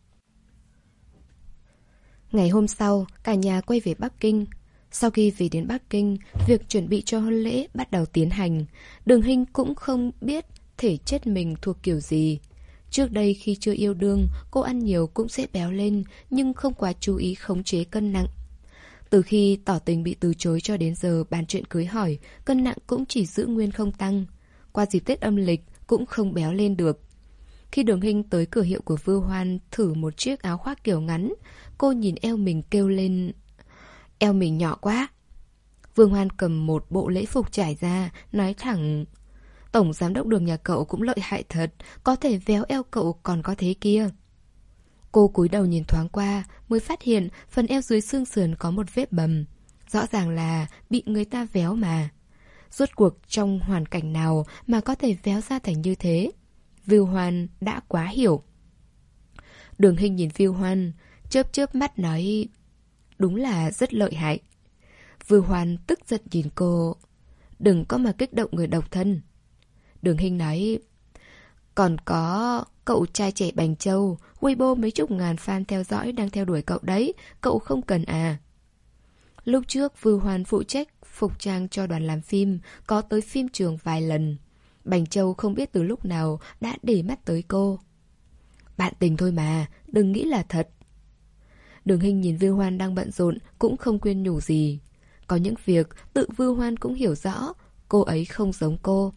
Ngày hôm sau, cả nhà quay về Bắc Kinh. Sau khi về đến Bắc Kinh, việc chuẩn bị cho hôn lễ bắt đầu tiến hành. Đường Hinh cũng không biết thể chất mình thuộc kiểu gì. Trước đây khi chưa yêu đương, cô ăn nhiều cũng sẽ béo lên, nhưng không quá chú ý khống chế cân nặng. Từ khi tỏ tình bị từ chối cho đến giờ bàn chuyện cưới hỏi, cân nặng cũng chỉ giữ nguyên không tăng. Qua dịp Tết âm lịch cũng không béo lên được. Khi Đường Hinh tới cửa hiệu của Vưu Hoan thử một chiếc áo khoác kiểu ngắn, cô nhìn eo mình kêu lên. Eo mình nhỏ quá. Vương Hoan cầm một bộ lễ phục trải ra, nói thẳng. Tổng giám đốc Đường nhà cậu cũng lợi hại thật, có thể véo eo cậu còn có thế kia. Cô cúi đầu nhìn thoáng qua, mới phát hiện phần eo dưới xương sườn có một vết bầm. Rõ ràng là bị người ta véo mà. Rốt cuộc trong hoàn cảnh nào mà có thể véo ra thành như thế? Vưu Hoan đã quá hiểu. Đường Hinh nhìn Vưu Hoan, chớp chớp mắt nói. Đúng là rất lợi hại. Vưu Hoan tức giận nhìn cô. Đừng có mà kích động người độc thân. Đường Hinh nói. Còn có cậu trai trẻ Bành Châu, Weibo mấy chục ngàn fan theo dõi đang theo đuổi cậu đấy, cậu không cần à? Lúc trước Vưu Hoan phụ trách phục trang cho đoàn làm phim, có tới phim trường vài lần. Bành Châu không biết từ lúc nào đã để mắt tới cô. Bạn tình thôi mà, đừng nghĩ là thật. Đường Hinh nhìn Vưu Hoan đang bận rộn cũng không khuyên nhủ gì. Có những việc tự Vưu Hoan cũng hiểu rõ, cô ấy không giống cô.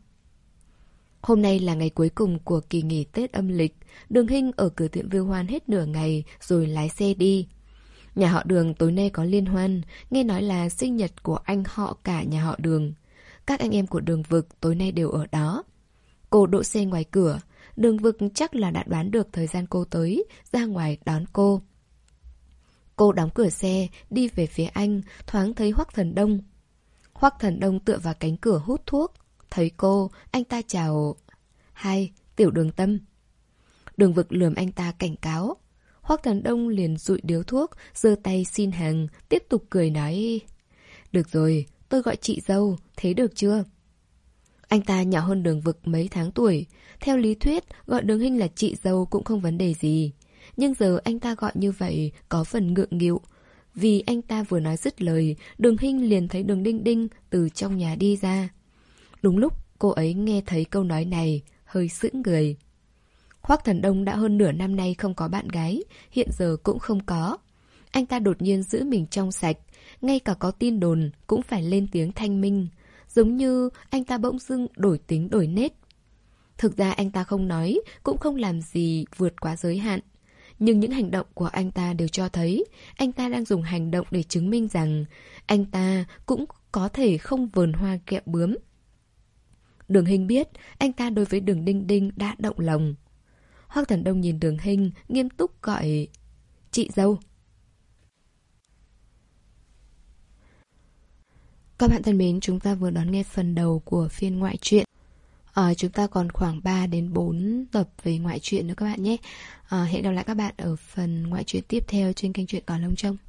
Hôm nay là ngày cuối cùng của kỳ nghỉ Tết âm lịch. Đường Hinh ở cửa tiệm Vưu Hoan hết nửa ngày rồi lái xe đi. Nhà họ Đường tối nay có liên hoan, nghe nói là sinh nhật của anh họ cả nhà họ Đường. Các anh em của Đường Vực tối nay đều ở đó. Cô đỗ xe ngoài cửa, Đường Vực chắc là đã đoán được thời gian cô tới, ra ngoài đón cô. Cô đóng cửa xe, đi về phía anh, thoáng thấy Hoắc Thần Đông. Hoắc Thần Đông tựa vào cánh cửa hút thuốc. Thấy cô, anh ta chào. Hai, Tiểu Đường Tâm. Đường Vực lườm anh ta cảnh cáo. Hoắc Thần Đông liền dụi điếu thuốc, giơ tay xin hàng, tiếp tục cười nói. Được rồi, tôi gọi chị dâu, thế được chưa? Anh ta nhỏ hơn Đường Vực mấy tháng tuổi. Theo lý thuyết, gọi Đường Hinh là chị dâu cũng không vấn đề gì. Nhưng giờ anh ta gọi như vậy có phần ngượng nghịu. Vì anh ta vừa nói dứt lời, Đường Hinh liền thấy Đường Đinh Đinh từ trong nhà đi ra. Đúng lúc cô ấy nghe thấy câu nói này, hơi sững người. Hoắc Thần Đông đã hơn nửa năm nay không có bạn gái, hiện giờ cũng không có. Anh ta đột nhiên giữ mình trong sạch, ngay cả có tin đồn cũng phải lên tiếng thanh minh. Giống như anh ta bỗng dưng đổi tính đổi nết. Thực ra anh ta không nói, cũng không làm gì vượt quá giới hạn. Nhưng những hành động của anh ta đều cho thấy anh ta đang dùng hành động để chứng minh rằng anh ta cũng có thể không vườn hoa kẹo bướm. Đường Hinh biết anh ta đối với Đường Đinh Đinh đã động lòng. Hoắc Thần Đông nhìn Đường Hinh nghiêm túc gọi chị dâu. Các bạn thân mến, chúng ta vừa đón nghe phần đầu của phiên ngoại truyện. À, chúng ta còn khoảng ba đến bốn tập về ngoại truyện nữa các bạn nhé. À, hẹn gặp lại các bạn ở phần ngoại truyện tiếp theo trên kênh Truyện Cỏ Lông Trông.